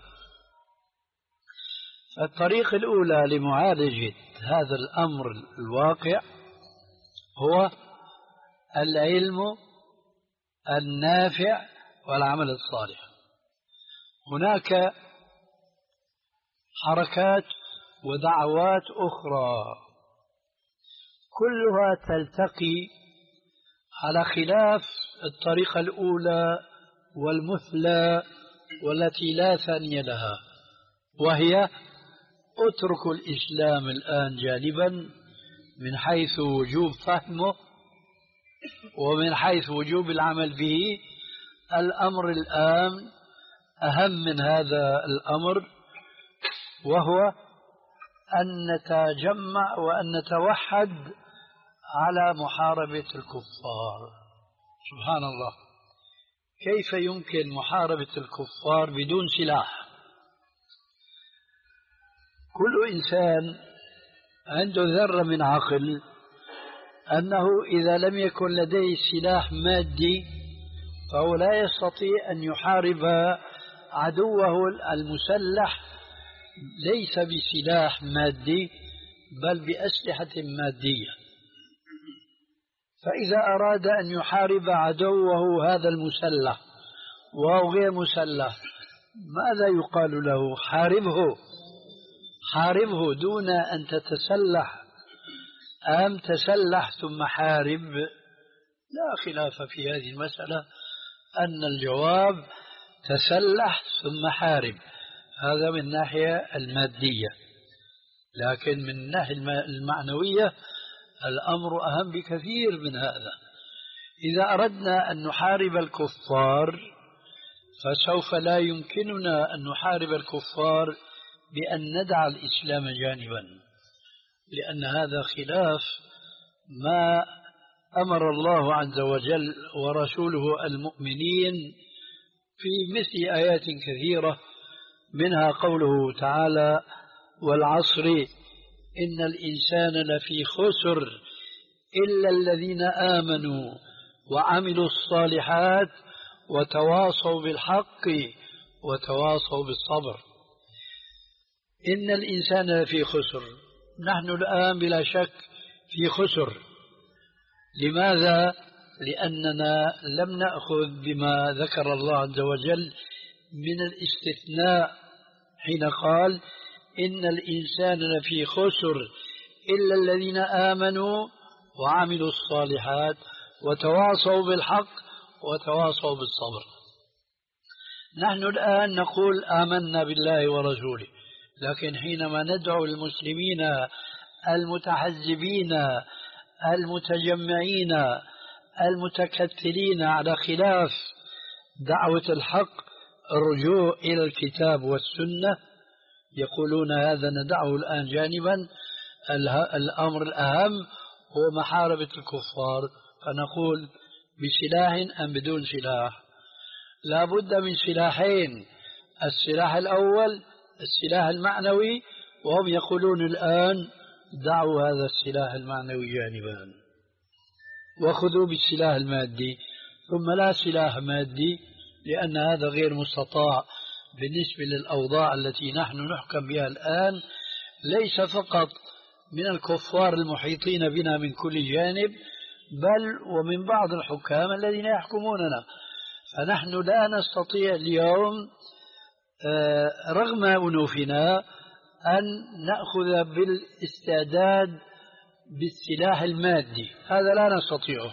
الطريقة الأولى لمعالجة هذا الأمر الواقع هو العلم النافع والعمل الصالح. هناك حركات ودعوات أخرى كلها تلتقي على خلاف الطريقة الأولى والمثلى والتي لا ثانية لها، وهي اتركوا الإسلام الآن جانبا من حيث وجوب فهمه ومن حيث وجوب العمل به. الأمر الآن أهم من هذا الأمر، وهو أن نتجمع وأن نتوحد على محاربة الكفار. سبحان الله، كيف يمكن محاربة الكفار بدون سلاح؟ كل إنسان عنده ذرة من عقل أنه إذا لم يكن لديه سلاح مادي فهو لا يستطيع أن يحارب عدوه المسلح، ليس بسلاح مادي بل بأسلحة مادية. فإذا أراد أن يحارب عدوه هذا المسلح وهو غير مسلح، ماذا يقال له؟ حاربه، حاربه دون أن تتسلح، أم تسلح ثم حارب؟ لا خلاف في هذه المسألة، أن الجواب تسلح ثم حارب، هذا من الناحية المادية. لكن من الناحية المعنوية الأمر أهم بكثير من هذا. إذا أردنا أن نحارب الكفار فسوف لا يمكننا أن نحارب الكفار بأن ندع الإسلام جانبا، لأن هذا خلاف ما أمر الله عز وجل ورسوله المؤمنين في مثل آيات كثيرة، منها قوله تعالى: والعصر إن الإنسان لفي خسر إلا الذين آمنوا وعملوا الصالحات وتواصوا بالحق وتواصوا بالصبر. إن الإنسان لفي خسر، نحن الآن بلا شك في خسر. لماذا؟ لأننا لم نأخذ بما ذكر الله عز وجل من الاستثناء حين قال: إن الإنسان لفي خسر إلا الذين آمنوا وعملوا الصالحات وتواصوا بالحق وتواصوا بالصبر. نحن الآن نقول آمنا بالله ورسوله، لكن حينما ندعو المسلمين المتحزبين المتجمعين المتكتلين على خلاف دعوة الحق الرجوع إلى الكتاب والسنة، يقولون هذا ندعه الآن جانبا، الأمر الأهم هو محاربة الكفار. فنقول بسلاح أم بدون سلاح؟ لا بد من سلاحين: السلاح الأول السلاح المعنوي، وهم يقولون الآن دعوا هذا السلاح المعنوي جانبا وخذوا بالسلاح المادي. ثم لا سلاح مادي، لأن هذا غير مستطاع بالنسبة للأوضاع التي نحن نحكم بها الآن، ليس فقط من الكفار المحيطين بنا من كل جانب، بل ومن بعض الحكام الذين يحكموننا. فنحن لا نستطيع اليوم رغم أنوفنا أن نأخذ بالاستعداد بالسلاح المادي، هذا لا نستطيعه.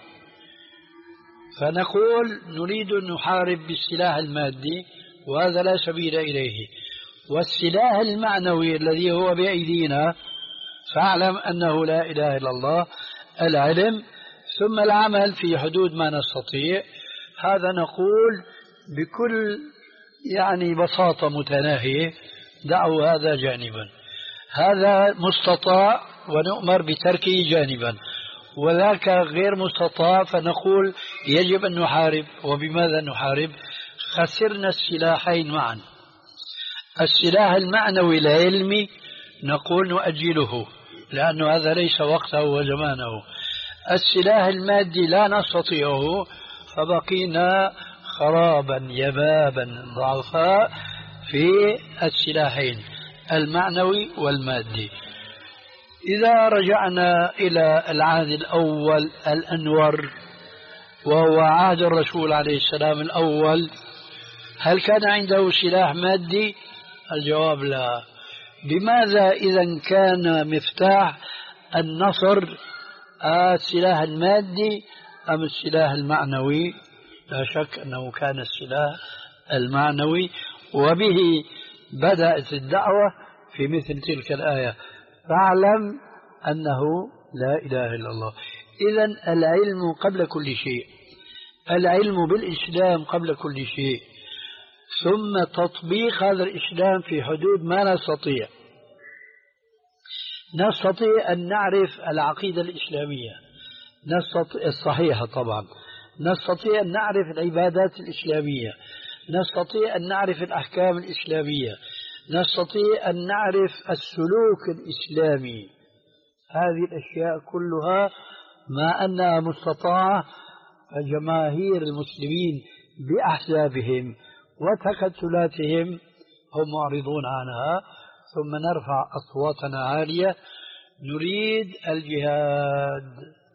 فنقول نريد أن نحارب بالسلاح المادي، وهذا لا سبيل إليه. والسلاح المعنوي الذي هو بأيدينا، فاعلم أنه لا إله إلا الله، العلم ثم العمل في حدود ما نستطيع. هذا نقول بكل يعني بساطة متناهية: دعوا هذا جانبا. هذا مستطاع ونؤمر بتركه جانبا، وذاك غير مستطاع فنقول يجب أن نحارب. وبماذا نحارب؟ خسرنا السلاحين معا: السلاح المعنوي العلمي نقول نؤجله لأنه هذا ليس وقته وزمانه. السلاح المادي لا نستطيعه فبقينا خرابا يبابا ضعفاء في السلاحين المعنوي والمادي. إذا رجعنا إلى العهد الأول الأنور وهو عهد الرسول عليه السلام الأول، هل كان عنده سلاح مادي؟ الجواب لا. بماذا إذا كان مفتاح النصر السلاح المادي أم السلاح المعنوي؟ لا شك أنه كان السلاح المعنوي، وبه بدأت الدعوة في مثل تلك الآية: فاعلم أنه لا إله إلا الله. إذن العلم قبل كل شيء، العلم بالإسلام قبل كل شيء، ثم تطبيق هذا الإسلام في حدود ما نستطيع. نستطيع أن نعرف العقيدة الإسلامية نستطيع الصحيحة طبعا، نستطيع أن نعرف العبادات الإسلامية، نستطيع أن نعرف الأحكام الإسلامية، نستطيع أن نعرف السلوك الإسلامي. هذه الأشياء كلها ما أنها مستطاعة، فجماهير المسلمين بأحزابهم وتكتلاتهم هم معرضون عنها. ثم نرفع أصواتنا عالية: نريد الجهاد.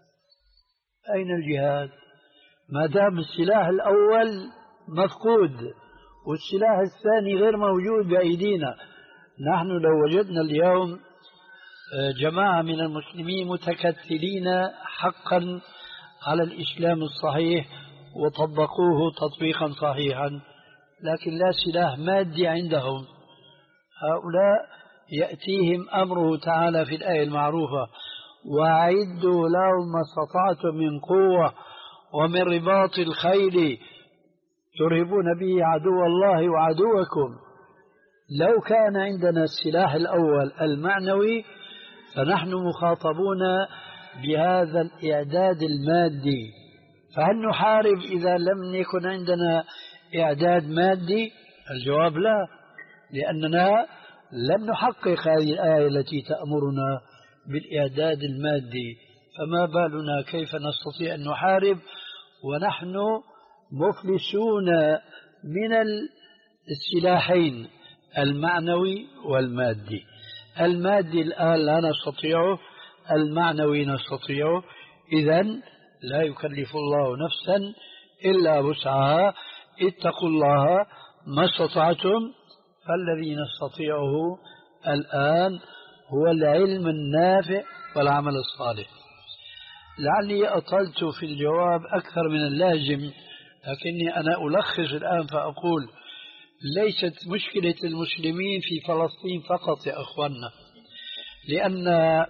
أين الجهاد؟ ما دام السلاح الأول مفقود والسلاح الثاني غير موجود بأيدينا. نحن لو وجدنا اليوم جماعة من المسلمين متكتلين حقا على الإسلام الصحيح وطبقوه تطبيقا صحيحا، لكن لا سلاح مادي عندهم، هؤلاء يأتيهم أمره تعالى في الآية المعروفة: وأعدوا لهم ما استطعتم من قوة ومن رباط الخيل ترهبون به عدو الله وعدوكم. لو كان عندنا السلاح الأول المعنوي فنحن مخاطبون بهذا الإعداد المادي. فهل نحارب إذا لم يكن عندنا إعداد مادي؟ الجواب لا، لأننا لم نحقق هذه الآية التي تأمرنا بالإعداد المادي، فما بالنا كيف نستطيع أن نحارب ونحن مفلسون من السلاحين المعنوي والمادي. المادي الآن لا نستطيعه، المعنوي نستطيعه. إذن لا يكلف الله نفسا إلا وسعها، اتقوا الله ما استطعتم. فالذي نستطيعه الآن هو العلم النافع والعمل الصالح. لعلي أطلت في الجواب أكثر من اللازم، لكني أنا ألخص الآن فأقول: ليست مشكلة المسلمين في فلسطين فقط يا أخوانا، لأن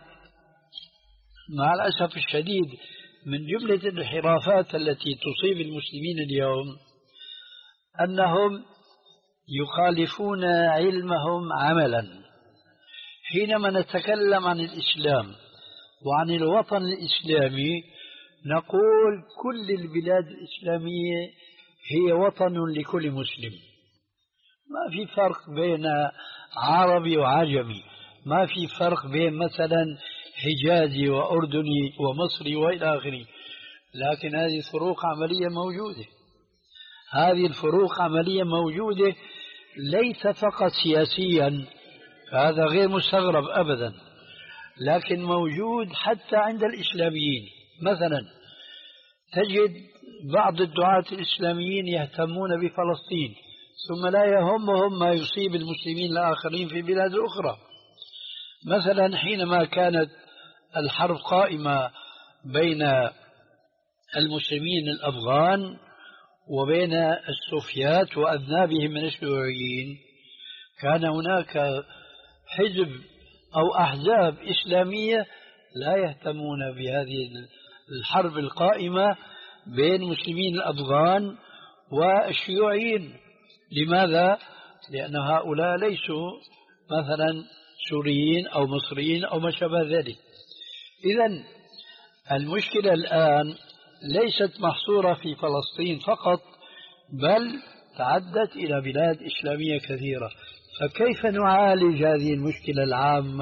مع الأسف الشديد من جملة الانحرافات التي تصيب المسلمين اليوم أنهم يخالفون علمهم عملا. حينما نتكلم عن الإسلام وعن الوطن الإسلامي نقول كل البلاد الإسلامية هي وطن لكل مسلم، ما في فرق بين عربي وعجمي، ما في فرق بين مثلا حجازي وأردني ومصري وإلى آخره. لكن هذه الفروق عملية موجودة، هذه الفروق عملية موجودة ليس فقط سياسيا، هذا غير مستغرب أبدا، لكن موجود حتى عند الإسلاميين. مثلا تجد بعض الدعاة الإسلاميين يهتمون بفلسطين ثم لا يهمهم ما يصيب المسلمين الآخرين في بلاد أخرى. مثلا حينما كانت الحرب قائمة بين المسلمين الأفغان وبين السوفيات وأذنابهم من الشيوعيين، كان هناك حزب أو أحزاب إسلامية لا يهتمون بهذه الحرب القائمة بين مسلمين الأفغان والشيوعيين. لماذا؟ لأن هؤلاء ليسوا مثلا سوريين أو مصريين أو ما شابه ذلك. إذن المشكلة الآن ليست محصورة في فلسطين فقط، بل تعدت إلى بلاد إسلامية كثيرة. فكيف نعالج هذه المشكلة العامة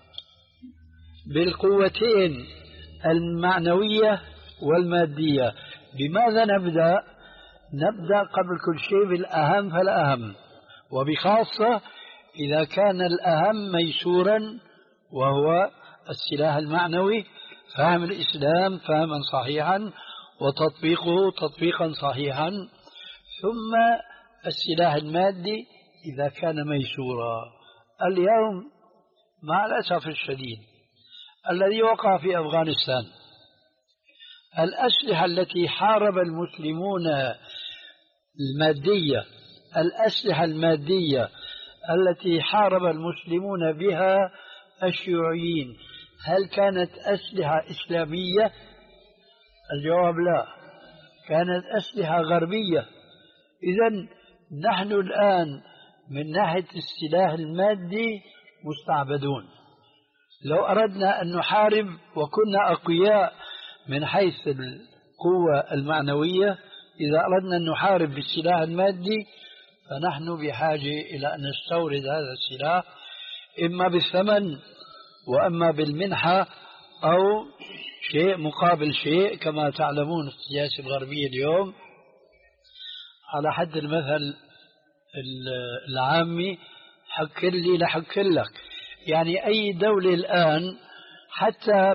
بالقوتين المعنوية والمادية؟ بماذا نبدأ؟ نبدأ قبل كل شيء بالأهم فالأهم، وبخاصة إذا كان الأهم ميسورا وهو السلاح المعنوي، فهم الإسلام فهما صحيحا وتطبيقه تطبيقا صحيحا، ثم السلاح المادي إذا كان ميسورا. اليوم مع الأسف الشديد الذي وقع في أفغانستان، الأسلحة التي حارب المسلمون المادية، الأسلحة المادية التي حارب المسلمون بها الشيوعيين، هل كانت أسلحة إسلامية؟ الجواب لا، كانت أسلحة غربية. إذن نحن الآن من ناحية السلاح المادي مستعبدون. لو أردنا أن نحارب وكنا أقوياء من حيث القوة المعنوية، إذا أردنا أن نحارب بالسلاح المادي فنحن بحاجة إلى أن نستورد هذا السلاح إما بالثمن وإما بالمنحة أو شيء مقابل شيء. كما تعلمون السياسة الغربية اليوم على حد المثل العامي، حكر لي لحكر لك، يعني أي دولة الآن حتى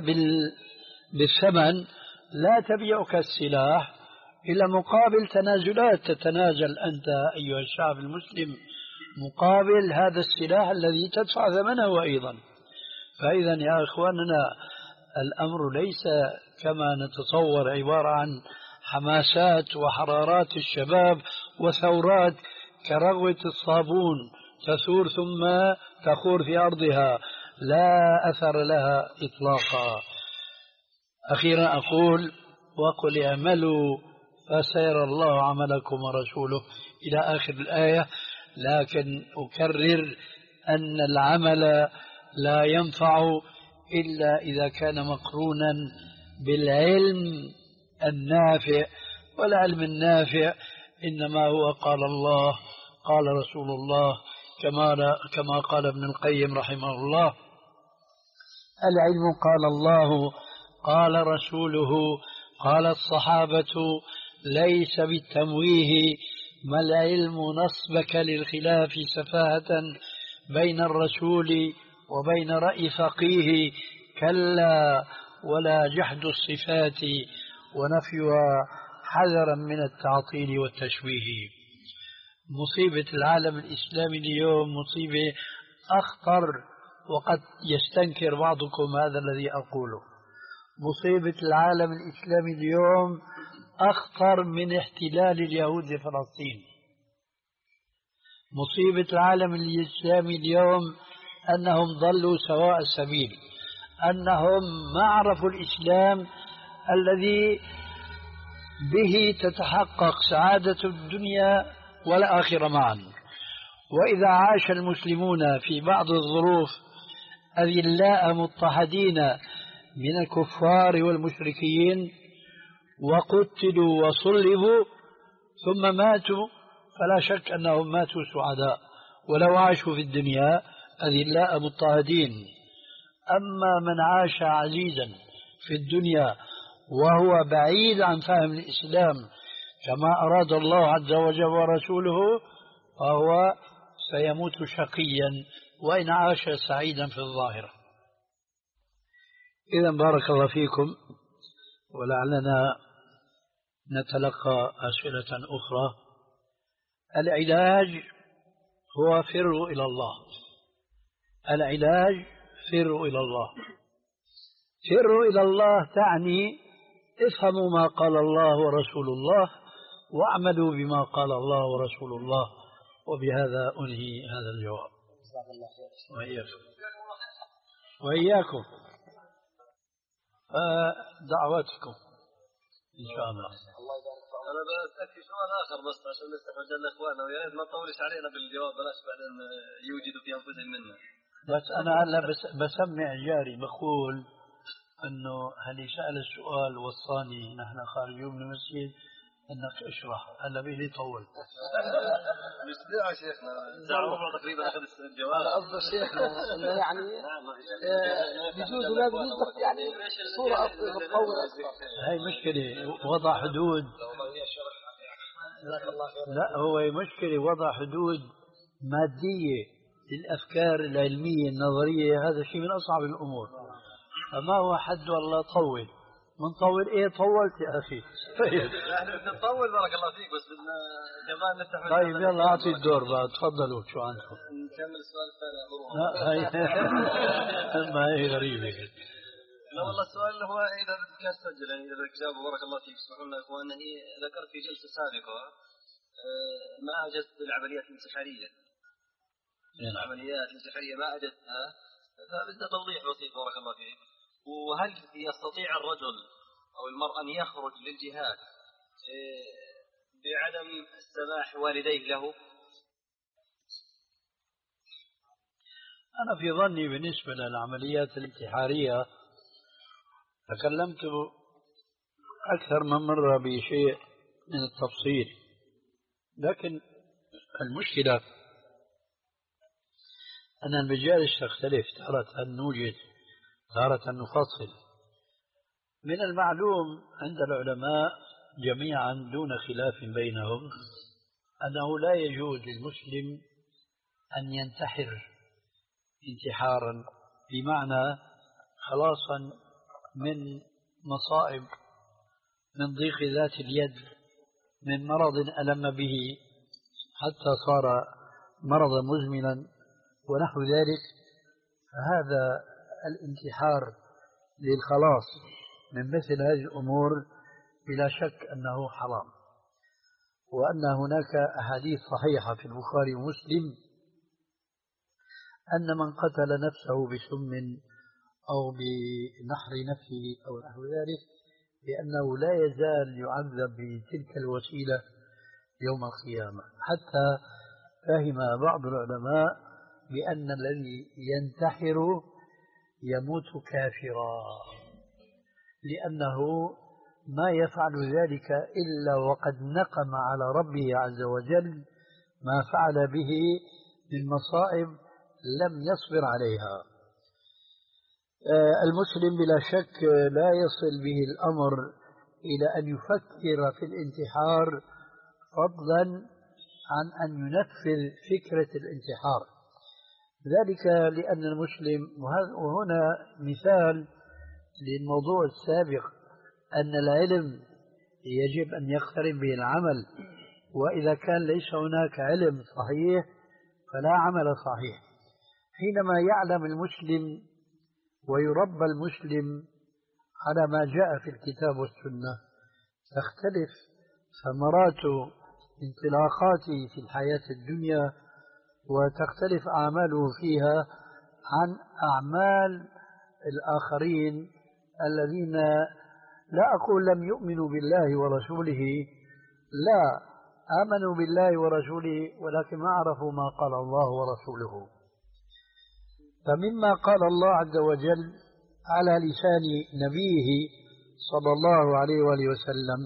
بالثمن لا تبيعك السلاح إلى مقابل تنازلات، تتنازل أنت أيها الشعب المسلم مقابل هذا السلاح الذي تدفع ثمنه أيضا. فإذا يا إخواننا الأمر ليس كما نتصور عبارة عن حماسات وحرارات الشباب وثورات كرغوة الصابون تثور ثم تخور في أرضها، لا أثر لها إطلاقا. أخيرا أقول: وقل اعملوا فسيرى الله عملكم ورسوله إلى آخر الآية. لكن أكرر أن العمل لا ينفع إلا إذا كان مقرونا بالعلم النافع، والعلم النافع إنما هو قال الله قال رسول الله، كما كما قال ابن القيم رحمه الله: العلم قال الله قال رسوله قال الصحابة، ليس بالتمويه، ما العلم نصبك للخلاف سفاهة بين الرسول وبين رأي فقيه، كلا ولا جحد الصفات ونفيها حذرا من التعطيل والتشويه. مصيبة العالم الإسلامي اليوم مصيبة أخطر، وقد يستنكر بعضكم هذا الذي أقوله. مصيبة العالم الإسلامي اليوم أخطر من احتلال اليهود لفلسطين. مصيبة العالم الإسلامي اليوم أنهم ضلوا سواء السبيل، أنهم ما عرفوا الإسلام الذي به تتحقق سعادة الدنيا والآخرة معا. وإذا عاش المسلمون في بعض الظروف أذلاء مضطهدين من الكفار والمشركين وقتلوا وصلبوا ثم ماتوا، فلا شك أنهم ماتوا سعداء ولو عاشوا في الدنيا أذلاء مضطهدين. أما من عاش عزيزا في الدنيا وهو بعيد عن فهم الإسلام كما أراد الله عز وجل ورسوله، فهو سيموت شقيا وإن عاش سعيدا في الظاهرة. إذا بارك الله فيكم، ولعلنا نتلقى أسئلة أخرى. العلاج هو فروا إلى الله. العلاج فروا إلى الله. فروا إلى الله تعني افهموا ما قال الله ورسول الله واعملوا بما قال الله ورسول الله. وبهذا أنهي هذا الجواب. وإياكم وإياكم دعواتكم إن شاء الله. أنا بأتي سؤال آخر بس عشان نفتح مجال لإخواننا، ويا ريت ما تطولش علينا بالجواب، بلاش بعدين يوجدوا في أنفسهم منا. بس أنا هلا بس بسمع جاري بقول إنه هل سأل السؤال وصاني نحن خارجون من المسجد أنك اشرح. هلا بيلي طول. بالساعة شيخنا ساعة وربع تقريبا أخذ الجوال. قصد شيخنا إنه يعني بيجوز ولا بيجوز يعني صورة تطور. هاي مشكلة وضع حدود. لا هو مشكلة وضع حدود مادية للأفكار العلمية النظرية، هذا شيء من أصعب الأمور. فما هو حد والله طول من طول إيه طولت يا أخي. طيب احنا بدنا نطول بارك الله فيك بس بدنا كمان نفتح. طيب يلا أعطي الدور بقى تفضلوا شو عندكم. نكمل السؤال الثاني. لا هي ما هي غريبة. لا والله السؤال هو إذا كان سجل يعني إذا جابه بارك الله فيك اسمحوا لنا إخوان أنني ذكرت في جلسة سابقة ما أجدت العمليات الانتحارية. العمليات الانتحارية ما أجدتها، فبدنا توضيح بسيط بارك الله فيك. وهل يستطيع الرجل أو المرأة أن يخرج للجهاد بعدم السماح والديه له؟ أنا في ظني بالنسبة للعمليات الانتحارية تكلمت أكثر من مرة بشيء من التفصيل، لكن المشكلة أن المجالس تختلف، تارة نوجد تارة نفصل. من المعلوم عند العلماء جميعا دون خلاف بينهم أنه لا يجوز للمسلم أن ينتحر انتحارا بمعنى خلاصا من مصائب، من ضيق ذات اليد، من مرض ألم به حتى صار مرضا مزمنا ونحو ذلك. فهذا الانتحار للخلاص من مثل هذه الأمور بلا شك أنه حرام، وأن هناك أحاديث صحيحة في البخاري ومسلم أن من قتل نفسه بسم أو بنحر نفسه أو نحو ذلك بأنه لا يزال يعذب بتلك الوسيلة يوم القيامة. حتى فهم بعض العلماء بأن الذي ينتحر يموت كافرا، لأنه ما يفعل ذلك إلا وقد نقم على ربه عز وجل ما فعل به من مصائب لم يصبر عليها. المسلم بلا شك لا يصل به الأمر إلى أن يفكر في الانتحار، فضلا عن أن ينفذ فكرة الانتحار. ذلك لأن المسلم، وهنا مثال للموضوع السابق، أن العلم يجب أن يقترن به العمل، وإذا كان ليس هناك علم صحيح فلا عمل صحيح. حينما يعلم المسلم ويربى المسلم على ما جاء في الكتاب والسنة تختلف ثمرات انطلاقاته في الحياة الدنيا، وتختلف أعماله فيها عن أعمال الآخرين الذين لا أقول لم يؤمنوا بالله ورسوله، لا، آمنوا بالله ورسوله ولكن ما عرفوا ما قال الله ورسوله. فمما قال الله عز وجل على لسان نبيه صلى الله عليه وآله وسلم: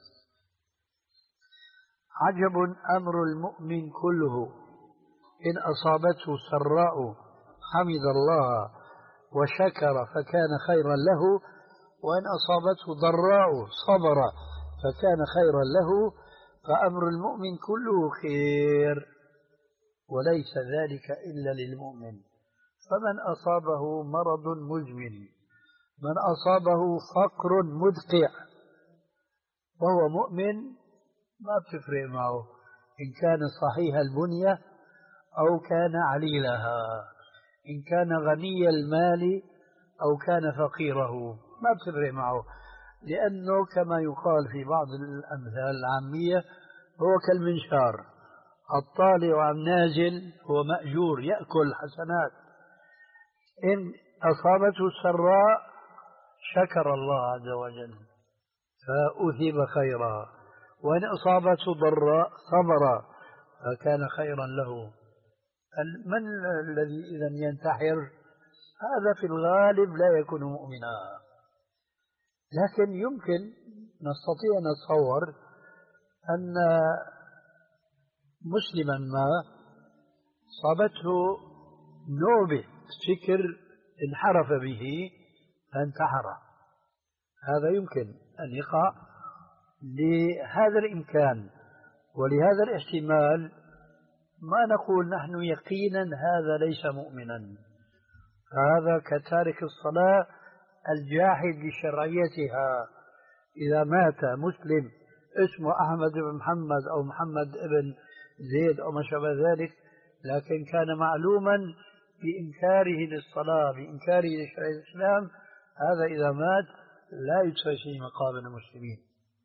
عجب أمر المؤمن كله، إن أصابته سراء حمد الله وشكر فكان خيرا له، وإن أصابته ضراء صبر فكان خيرا له، فأمر المؤمن كله خير، وليس ذلك إلا للمؤمن. فمن أصابه مرض مزمن، من أصابه فقر مدقع وهو مؤمن، ما بتفرق معه إن كان صحيح البنية أو كان عليلها، إن كان غني المال أو كان فقيره، ما بتفرق معه، لأنه كما يقال في بعض الأمثال العامية هو كالمنشار، الطالع عن نازل هو مأجور يأكل حسنات. إن أصابته سراء شكر الله عز وجل فأثب خيرا، وإن أصابته ضراء صبر فكان خيرا له. من الذي إذا ينتحر؟ هذا في الغالب لا يكون مؤمنا، لكن يمكن نستطيع أن نتصور أن مسلما ما صابته نوبة فكر انحرف به فانتحر، هذا يمكن أن يقع. لهذا الإمكان ولهذا الاحتمال ما نقول نحن يقينا هذا ليس مؤمنا، هذا كتارك الصلاة الجاحد لشرعيتها. إذا مات مسلم اسمه أحمد بن محمد أو محمد بن زيد أو ما شابه ذلك، لكن كان معلوما بإنكاره للصلاة بإنكاره لشريعة الإسلام، هذا إذا مات لا يدفع في مقابل المسلمين.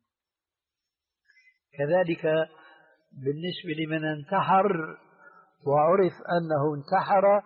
كذلك بالنسبة لمن انتحر وعرف أنه انتحر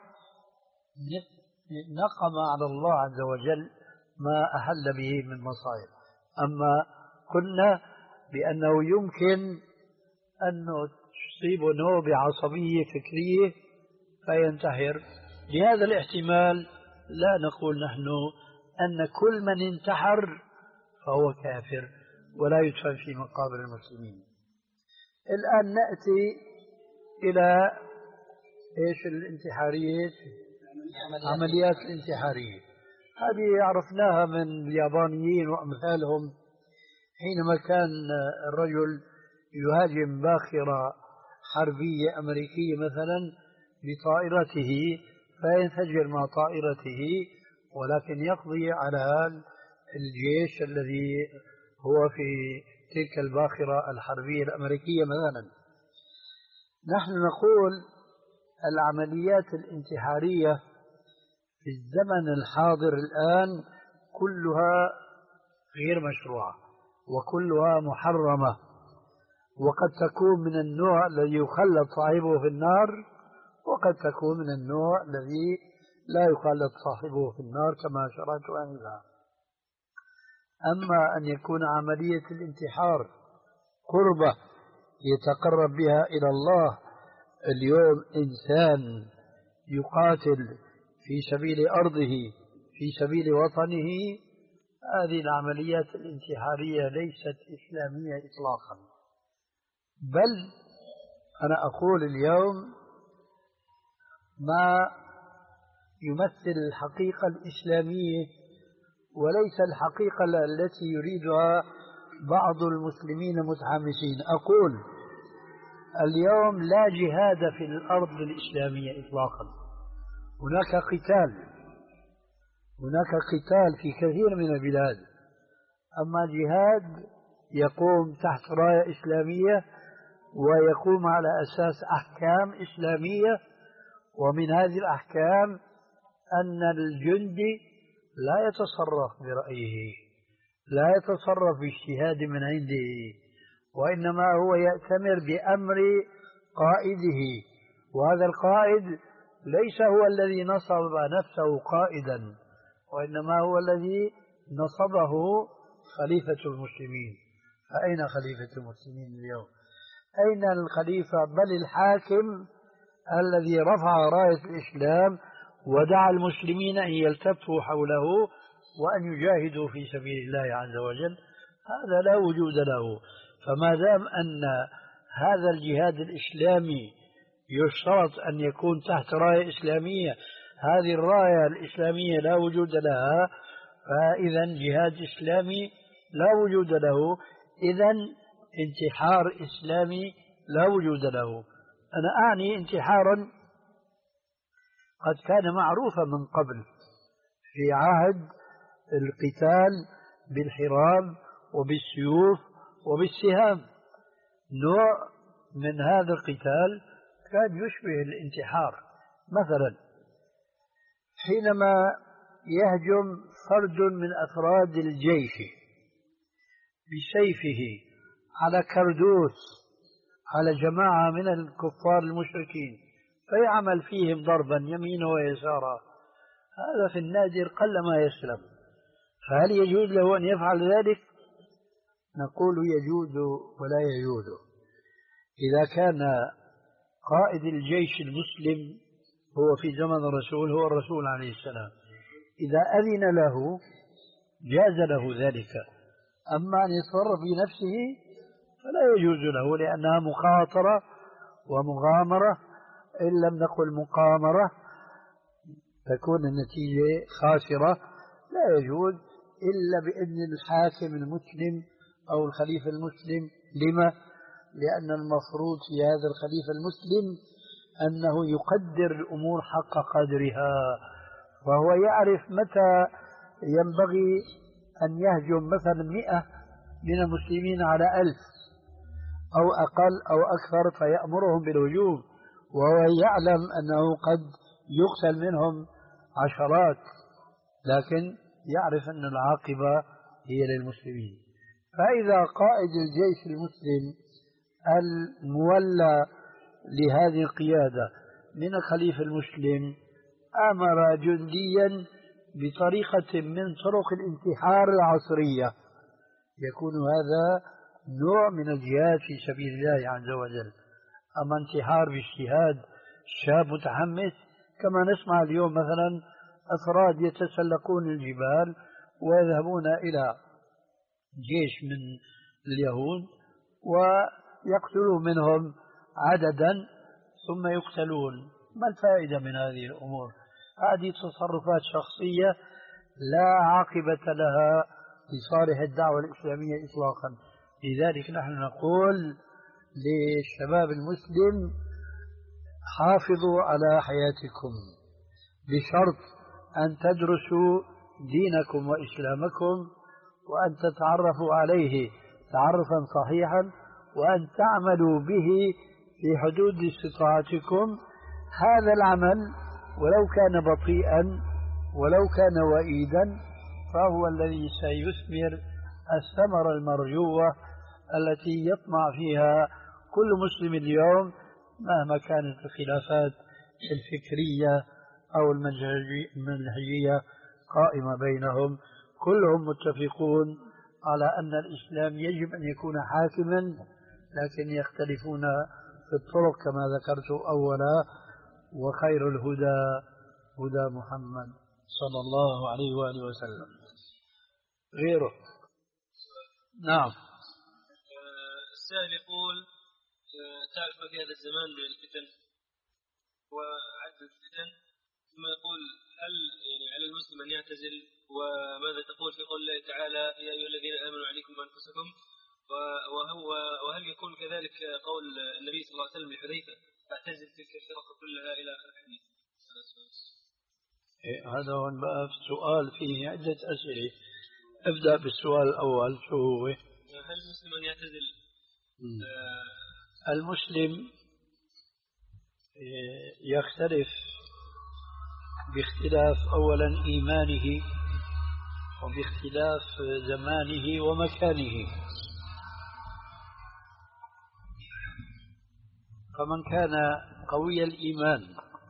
نقم على الله عز وجل ما أحل به من مصائب. أما قلنا بأنه يمكن أن تصيب نوبة عصبية فكرية فينتحر، لهذا الاحتمال لا نقول نحن أن كل من انتحر فهو كافر ولا يدفن في مقابر المسلمين. الآن نأتي إلى إيش الانتحارية، عمليات الانتحارية. هذه عرفناها من اليابانيين وأمثالهم، حينما كان الرجل يهاجم باخرة حربية أمريكية مثلا بطائرته فينفجر مع طائرته، ولكن يقضي على الجيش الذي هو في تلك الباخرة الحربية الأمريكية مثلا. نحن نقول العمليات الانتحارية في الزمن الحاضر الآن كلها غير مشروعة وكلها محرمة، وقد تكون من النوع الذي يخلد صاحبه في النار، وقد تكون من النوع الذي لا يخلد صاحبه في النار كما شرعت آنفا. أما أن يكون عملية الانتحار قربة يتقرب بها إلى الله، اليوم إنسان يقاتل في سبيل أرضه في سبيل وطنه، هذه العمليات الانتحارية ليست إسلامية إطلاقا. بل أنا أقول اليوم ما يمثل الحقيقة الإسلامية وليس الحقيقة التي يريدها بعض المسلمين المتحمسين. أقول اليوم لا جهاد في الأرض الإسلامية إطلاقا، هناك قتال هناك قتال في كثير من البلاد، أما جهاد يقوم تحت راية إسلامية ويقوم على أساس أحكام إسلامية، ومن هذه الأحكام أن الجندي لا يتصرف برأيه، لا يتصرف باجتهاد من عنده، وإنما هو يأتمر بأمر قائده، وهذا القائد ليس هو الذي نصب نفسه قائدا، وإنما هو الذي نصبه خليفة المسلمين. فأين خليفة المسلمين اليوم؟ أين الخليفة بل الحاكم الذي رفع راية الإسلام ودعا المسلمين أن يلتفوا حوله وأن يجاهدوا في سبيل الله عز وجل؟ هذا لا وجود له. فما دام أن هذا الجهاد الإسلامي يشترط أن يكون تحت راية إسلامية، هذه الراية الإسلامية لا وجود لها، فإذا جهاد إسلامي لا وجود له، إذا انتحار إسلامي لا وجود له. أنا أعني انتحارا قد كان معروفا من قبل في عهد القتال بالحراب وبالسيوف وبالسهام. نوع من هذا القتال كان يشبه الانتحار. مثلا حينما يهجم فرد من أفراد الجيش بسيفه على كردوس على جماعة من الكفار المشركين فيعمل فيهم ضربا يمينا ويسارا، هذا في النادر قلما يسلم، فهل يجوز له أن يفعل ذلك؟ نقول يجوز ولا يجوز. إذا كان قائد الجيش المسلم هو في زمن الرسول هو الرسول عليه السلام، إذا أذن له جاز له ذلك، أما أن يتصرف بنفسه فلا يجوز له، لأنها مخاطرة ومغامرة، إن لم نقل مقامرة تكون النتيجة خاسرة. لا يجوز إلا بإذن الحاكم المسلم أو الخليفة المسلم. لما؟ لأن المفروض في هذا الخليفة المسلم أنه يقدر الأمور حق قدرها، وهو يعرف متى ينبغي أن يهجم مثلا مئة من المسلمين على ألف أو أقل أو أكثر فيأمرهم بالهجوم، وهو يعلم أنه قد يقتل منهم عشرات، لكن يعرف أن العاقبة هي للمسلمين. فإذا قائد الجيش المسلم المولى لهذه القيادة من الخليفة المسلم أمر جنديا بطريقة من طرق الانتحار العصرية، يكون هذا نوع من الجهاد في سبيل الله عز وجل. أما انتحار باجتهاد شاب متحمس كما نسمع اليوم مثلا أفراد يتسلقون الجبال ويذهبون إلى جيش من اليهود ويقتلوا منهم عددا ثم يقتلون. ما الفائدة من هذه الأمور؟ هذه تصرفات شخصية لا عاقبة لها لصالح الدعوة الإسلامية إطلاقا. لذلك نحن نقول للشباب المسلم حافظوا على حياتكم بشرط أن تدرسوا دينكم وإسلامكم وأن تتعرفوا عليه تعرفا صحيحا وأن تعملوا به في حدود استطاعتكم. هذا العمل ولو كان بطيئا ولو كان وئيدا فهو الذي سيثمر الثمرة المرجوة التي يطمع فيها كل مسلم اليوم مهما كانت الخلافات الفكرية أو المنهجية قائمة بينهم. كلهم متفقون على أن الإسلام يجب أن يكون حاكما، لكن يختلفون في الطرق كما ذكرت أولا. وخير الهدى هدى محمد صلى الله عليه وآله وسلم. غيره. نعم. السائل يقول تعرف في هذا الزمان من الفتن وعدد الفتن، ثم يقول هل يعني على المسلم أن يعتزل؟ وماذا تقول في قول الله تعالى يا أيها الذين آمنوا عليكم أنفسكم؟ وهو وهل يكون كذلك قول النبي صلى الله عليه وسلم لحذيفة اعتزل تلك الفرق كلها إلى آخر الحديث؟ هذا هو بقى سؤال فيه عدة أسئلة. ابدأ بالسؤال الأول شو هو؟ هل المسلم أن يعتزل؟ آه المسلم يختلف باختلاف أولا إيمانه وباختلاف زمانه ومكانه. فمن كان قوي الإيمان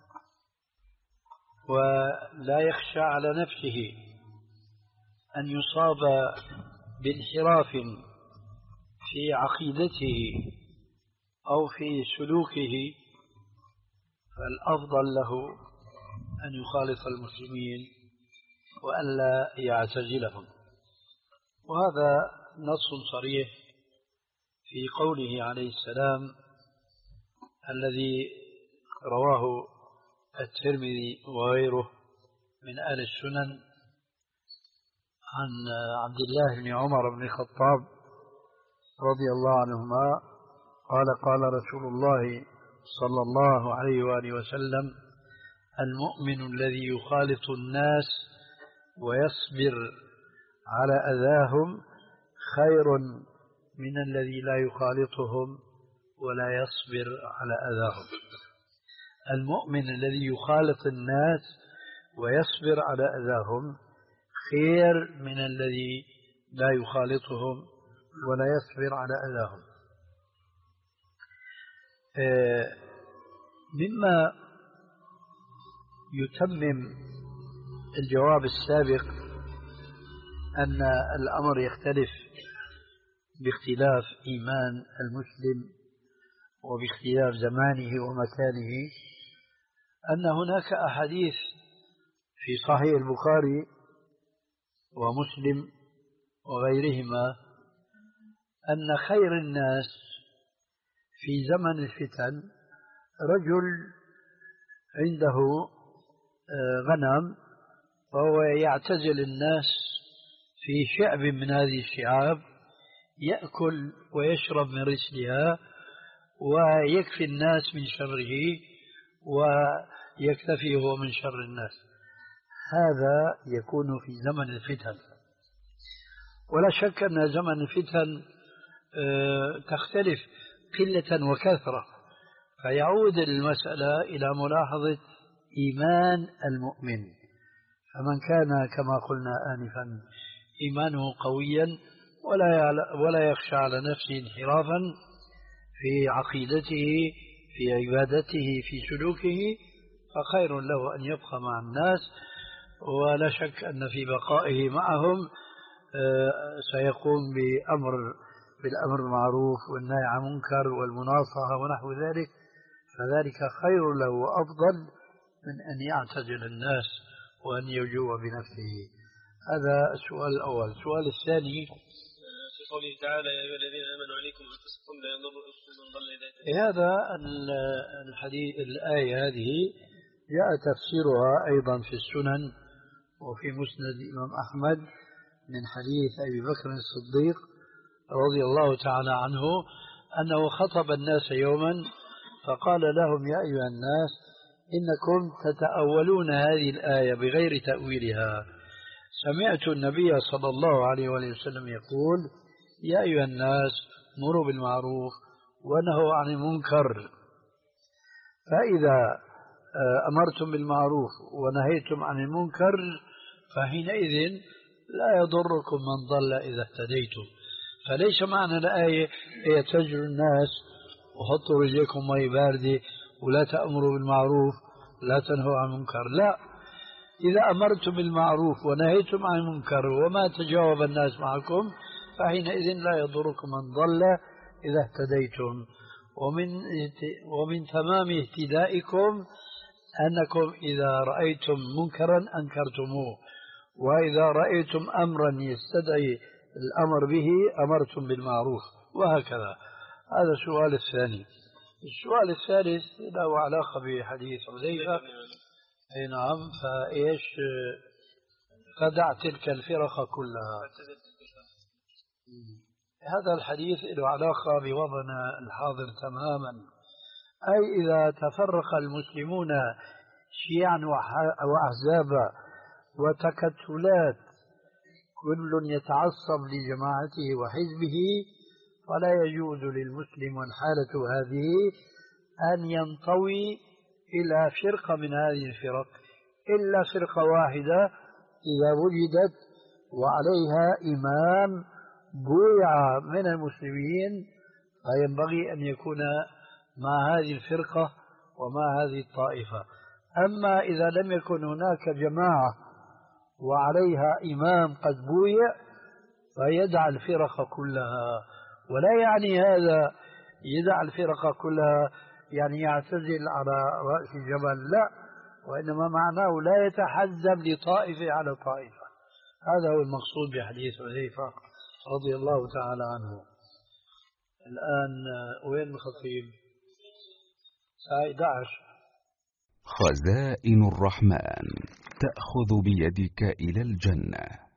ولا يخشى على نفسه أن يصاب بانحراف في عقيدته أو في سلوكه فالأفضل له أن يخالط المسلمين وألا يعتزلهم. وهذا نص صريح في قوله عليه السلام الذي رواه الترمذي وغيره من آل السنن عن عبد الله بن عمر بن الخطاب رضي الله عنهما قال قال رسول الله صلى الله عليه وآله وسلم المؤمن الذي يخالط الناس ويصبر على أذاهم خير من الذي لا يخالطهم ولا يصبر على أذاهم. المؤمن الذي يخالط الناس ويصبر على أذاهم خير من الذي لا يخالطهم ولا يصبر على أذاهم. مما يتمم الجواب السابق أن الأمر يختلف باختلاف إيمان المسلم وباختلاف زمانه ومكانه، أن هناك أحاديث في صحيح البخاري ومسلم وغيرهما أن خير الناس في زمن الفتن رجل عنده غنم وهو يعتزل الناس في شعب من هذه الشعاب، يأكل ويشرب من رسلها ويكفي الناس من شره ويكتفي هو من شر الناس. هذا يكون في زمن الفتن، ولا شك أن زمن الفتن تختلف قلة وكثرة، فيعود المسألة إلى ملاحظة إيمان المؤمن. فمن كان كما قلنا آنفا إيمانه قويا ولا ولا يخشى على نفسه انحرافا في عقيدته في عبادته في سلوكه، فخير له أن يبقى مع الناس، ولا شك أن في بقائه معهم سيقوم بأمر بالأمر المعروف والنهي عن المنكر والمناصحة ونحو ذلك، فذلك خير له وأفضل من أن يعتزل الناس وأن يجوع بنفسه. هذا السؤال الأول. السؤال الثاني في قوله تعالى يا أيها الذين آمنوا عليكم أنفسكم لا يضركم من ضل إذا اهتديتم. هذا الحديث الآية هذه جاء تفسيرها أيضا في السنن وفي مسند الإمام أحمد من حديث أبي بكر الصديق رضي الله تعالى عنه أنه خطب الناس يوما فقال لهم يا أيها الناس إنكم تتأولون هذه الآية بغير تأويلها. سمعت النبي صلى الله عليه وسلم يقول يا أيها الناس مروا بالمعروف ونهوا عن المنكر، فإذا أمرتم بالمعروف ونهيتم عن المنكر فحينئذ لا يضركم من ضل إذا اهتديتم. فليس معنى الآية يتجروا الناس وحطوا رجليكم مي باردة ولا تأمروا بالمعروف لا تنهوا عن المنكر، لا، إذا أمرتم بالمعروف ونهيتم عن المنكر وما تجاوب الناس معكم فحينئذ لا يضركم من ضل إذا اهتديتم. ومن ومن تمام اهتدائكم أنكم إذا رأيتم منكرا أنكرتموه، وإذا رأيتم أمرا يستدعي الأمر به أمرتم بالمعروف، وهكذا. هذا السؤال الثاني. السؤال الثالث له علاقة بحديث حذيفة. أي نعم. فإيش فدع تلك الفرق كلها. هذا الحديث له علاقة بوضعنا الحاضر تماما، أي إذا تفرق المسلمون شيعا وأحزابا وتكتلات كل يتعصب لجماعته وحزبه، فلا يجوز للمسلم والحالة هذه أن ينطوي إلى فرقة من هذه الفرق إلا فرقة واحدة إذا وجدت وعليها إمام بويع من المسلمين، فينبغي أن يكون مع هذه الفرقة ومع هذه الطائفة. أما إذا لم يكن هناك جماعة وعليها إمام قد بويع فيدع الفرق كلها. ولا يعني هذا يدع الفرق كلها يعني يعتزل على رأس الجبل، لا، وإنما معناه لا يتحزب لطائفة على طائفة. هذا هو المقصود بحديث حذيفة رضي الله تعالى عنه. الآن وين الخطيب؟ الساعة إحدى عشر. خزائن الرحمن تأخذ بيدك إلى الجنة.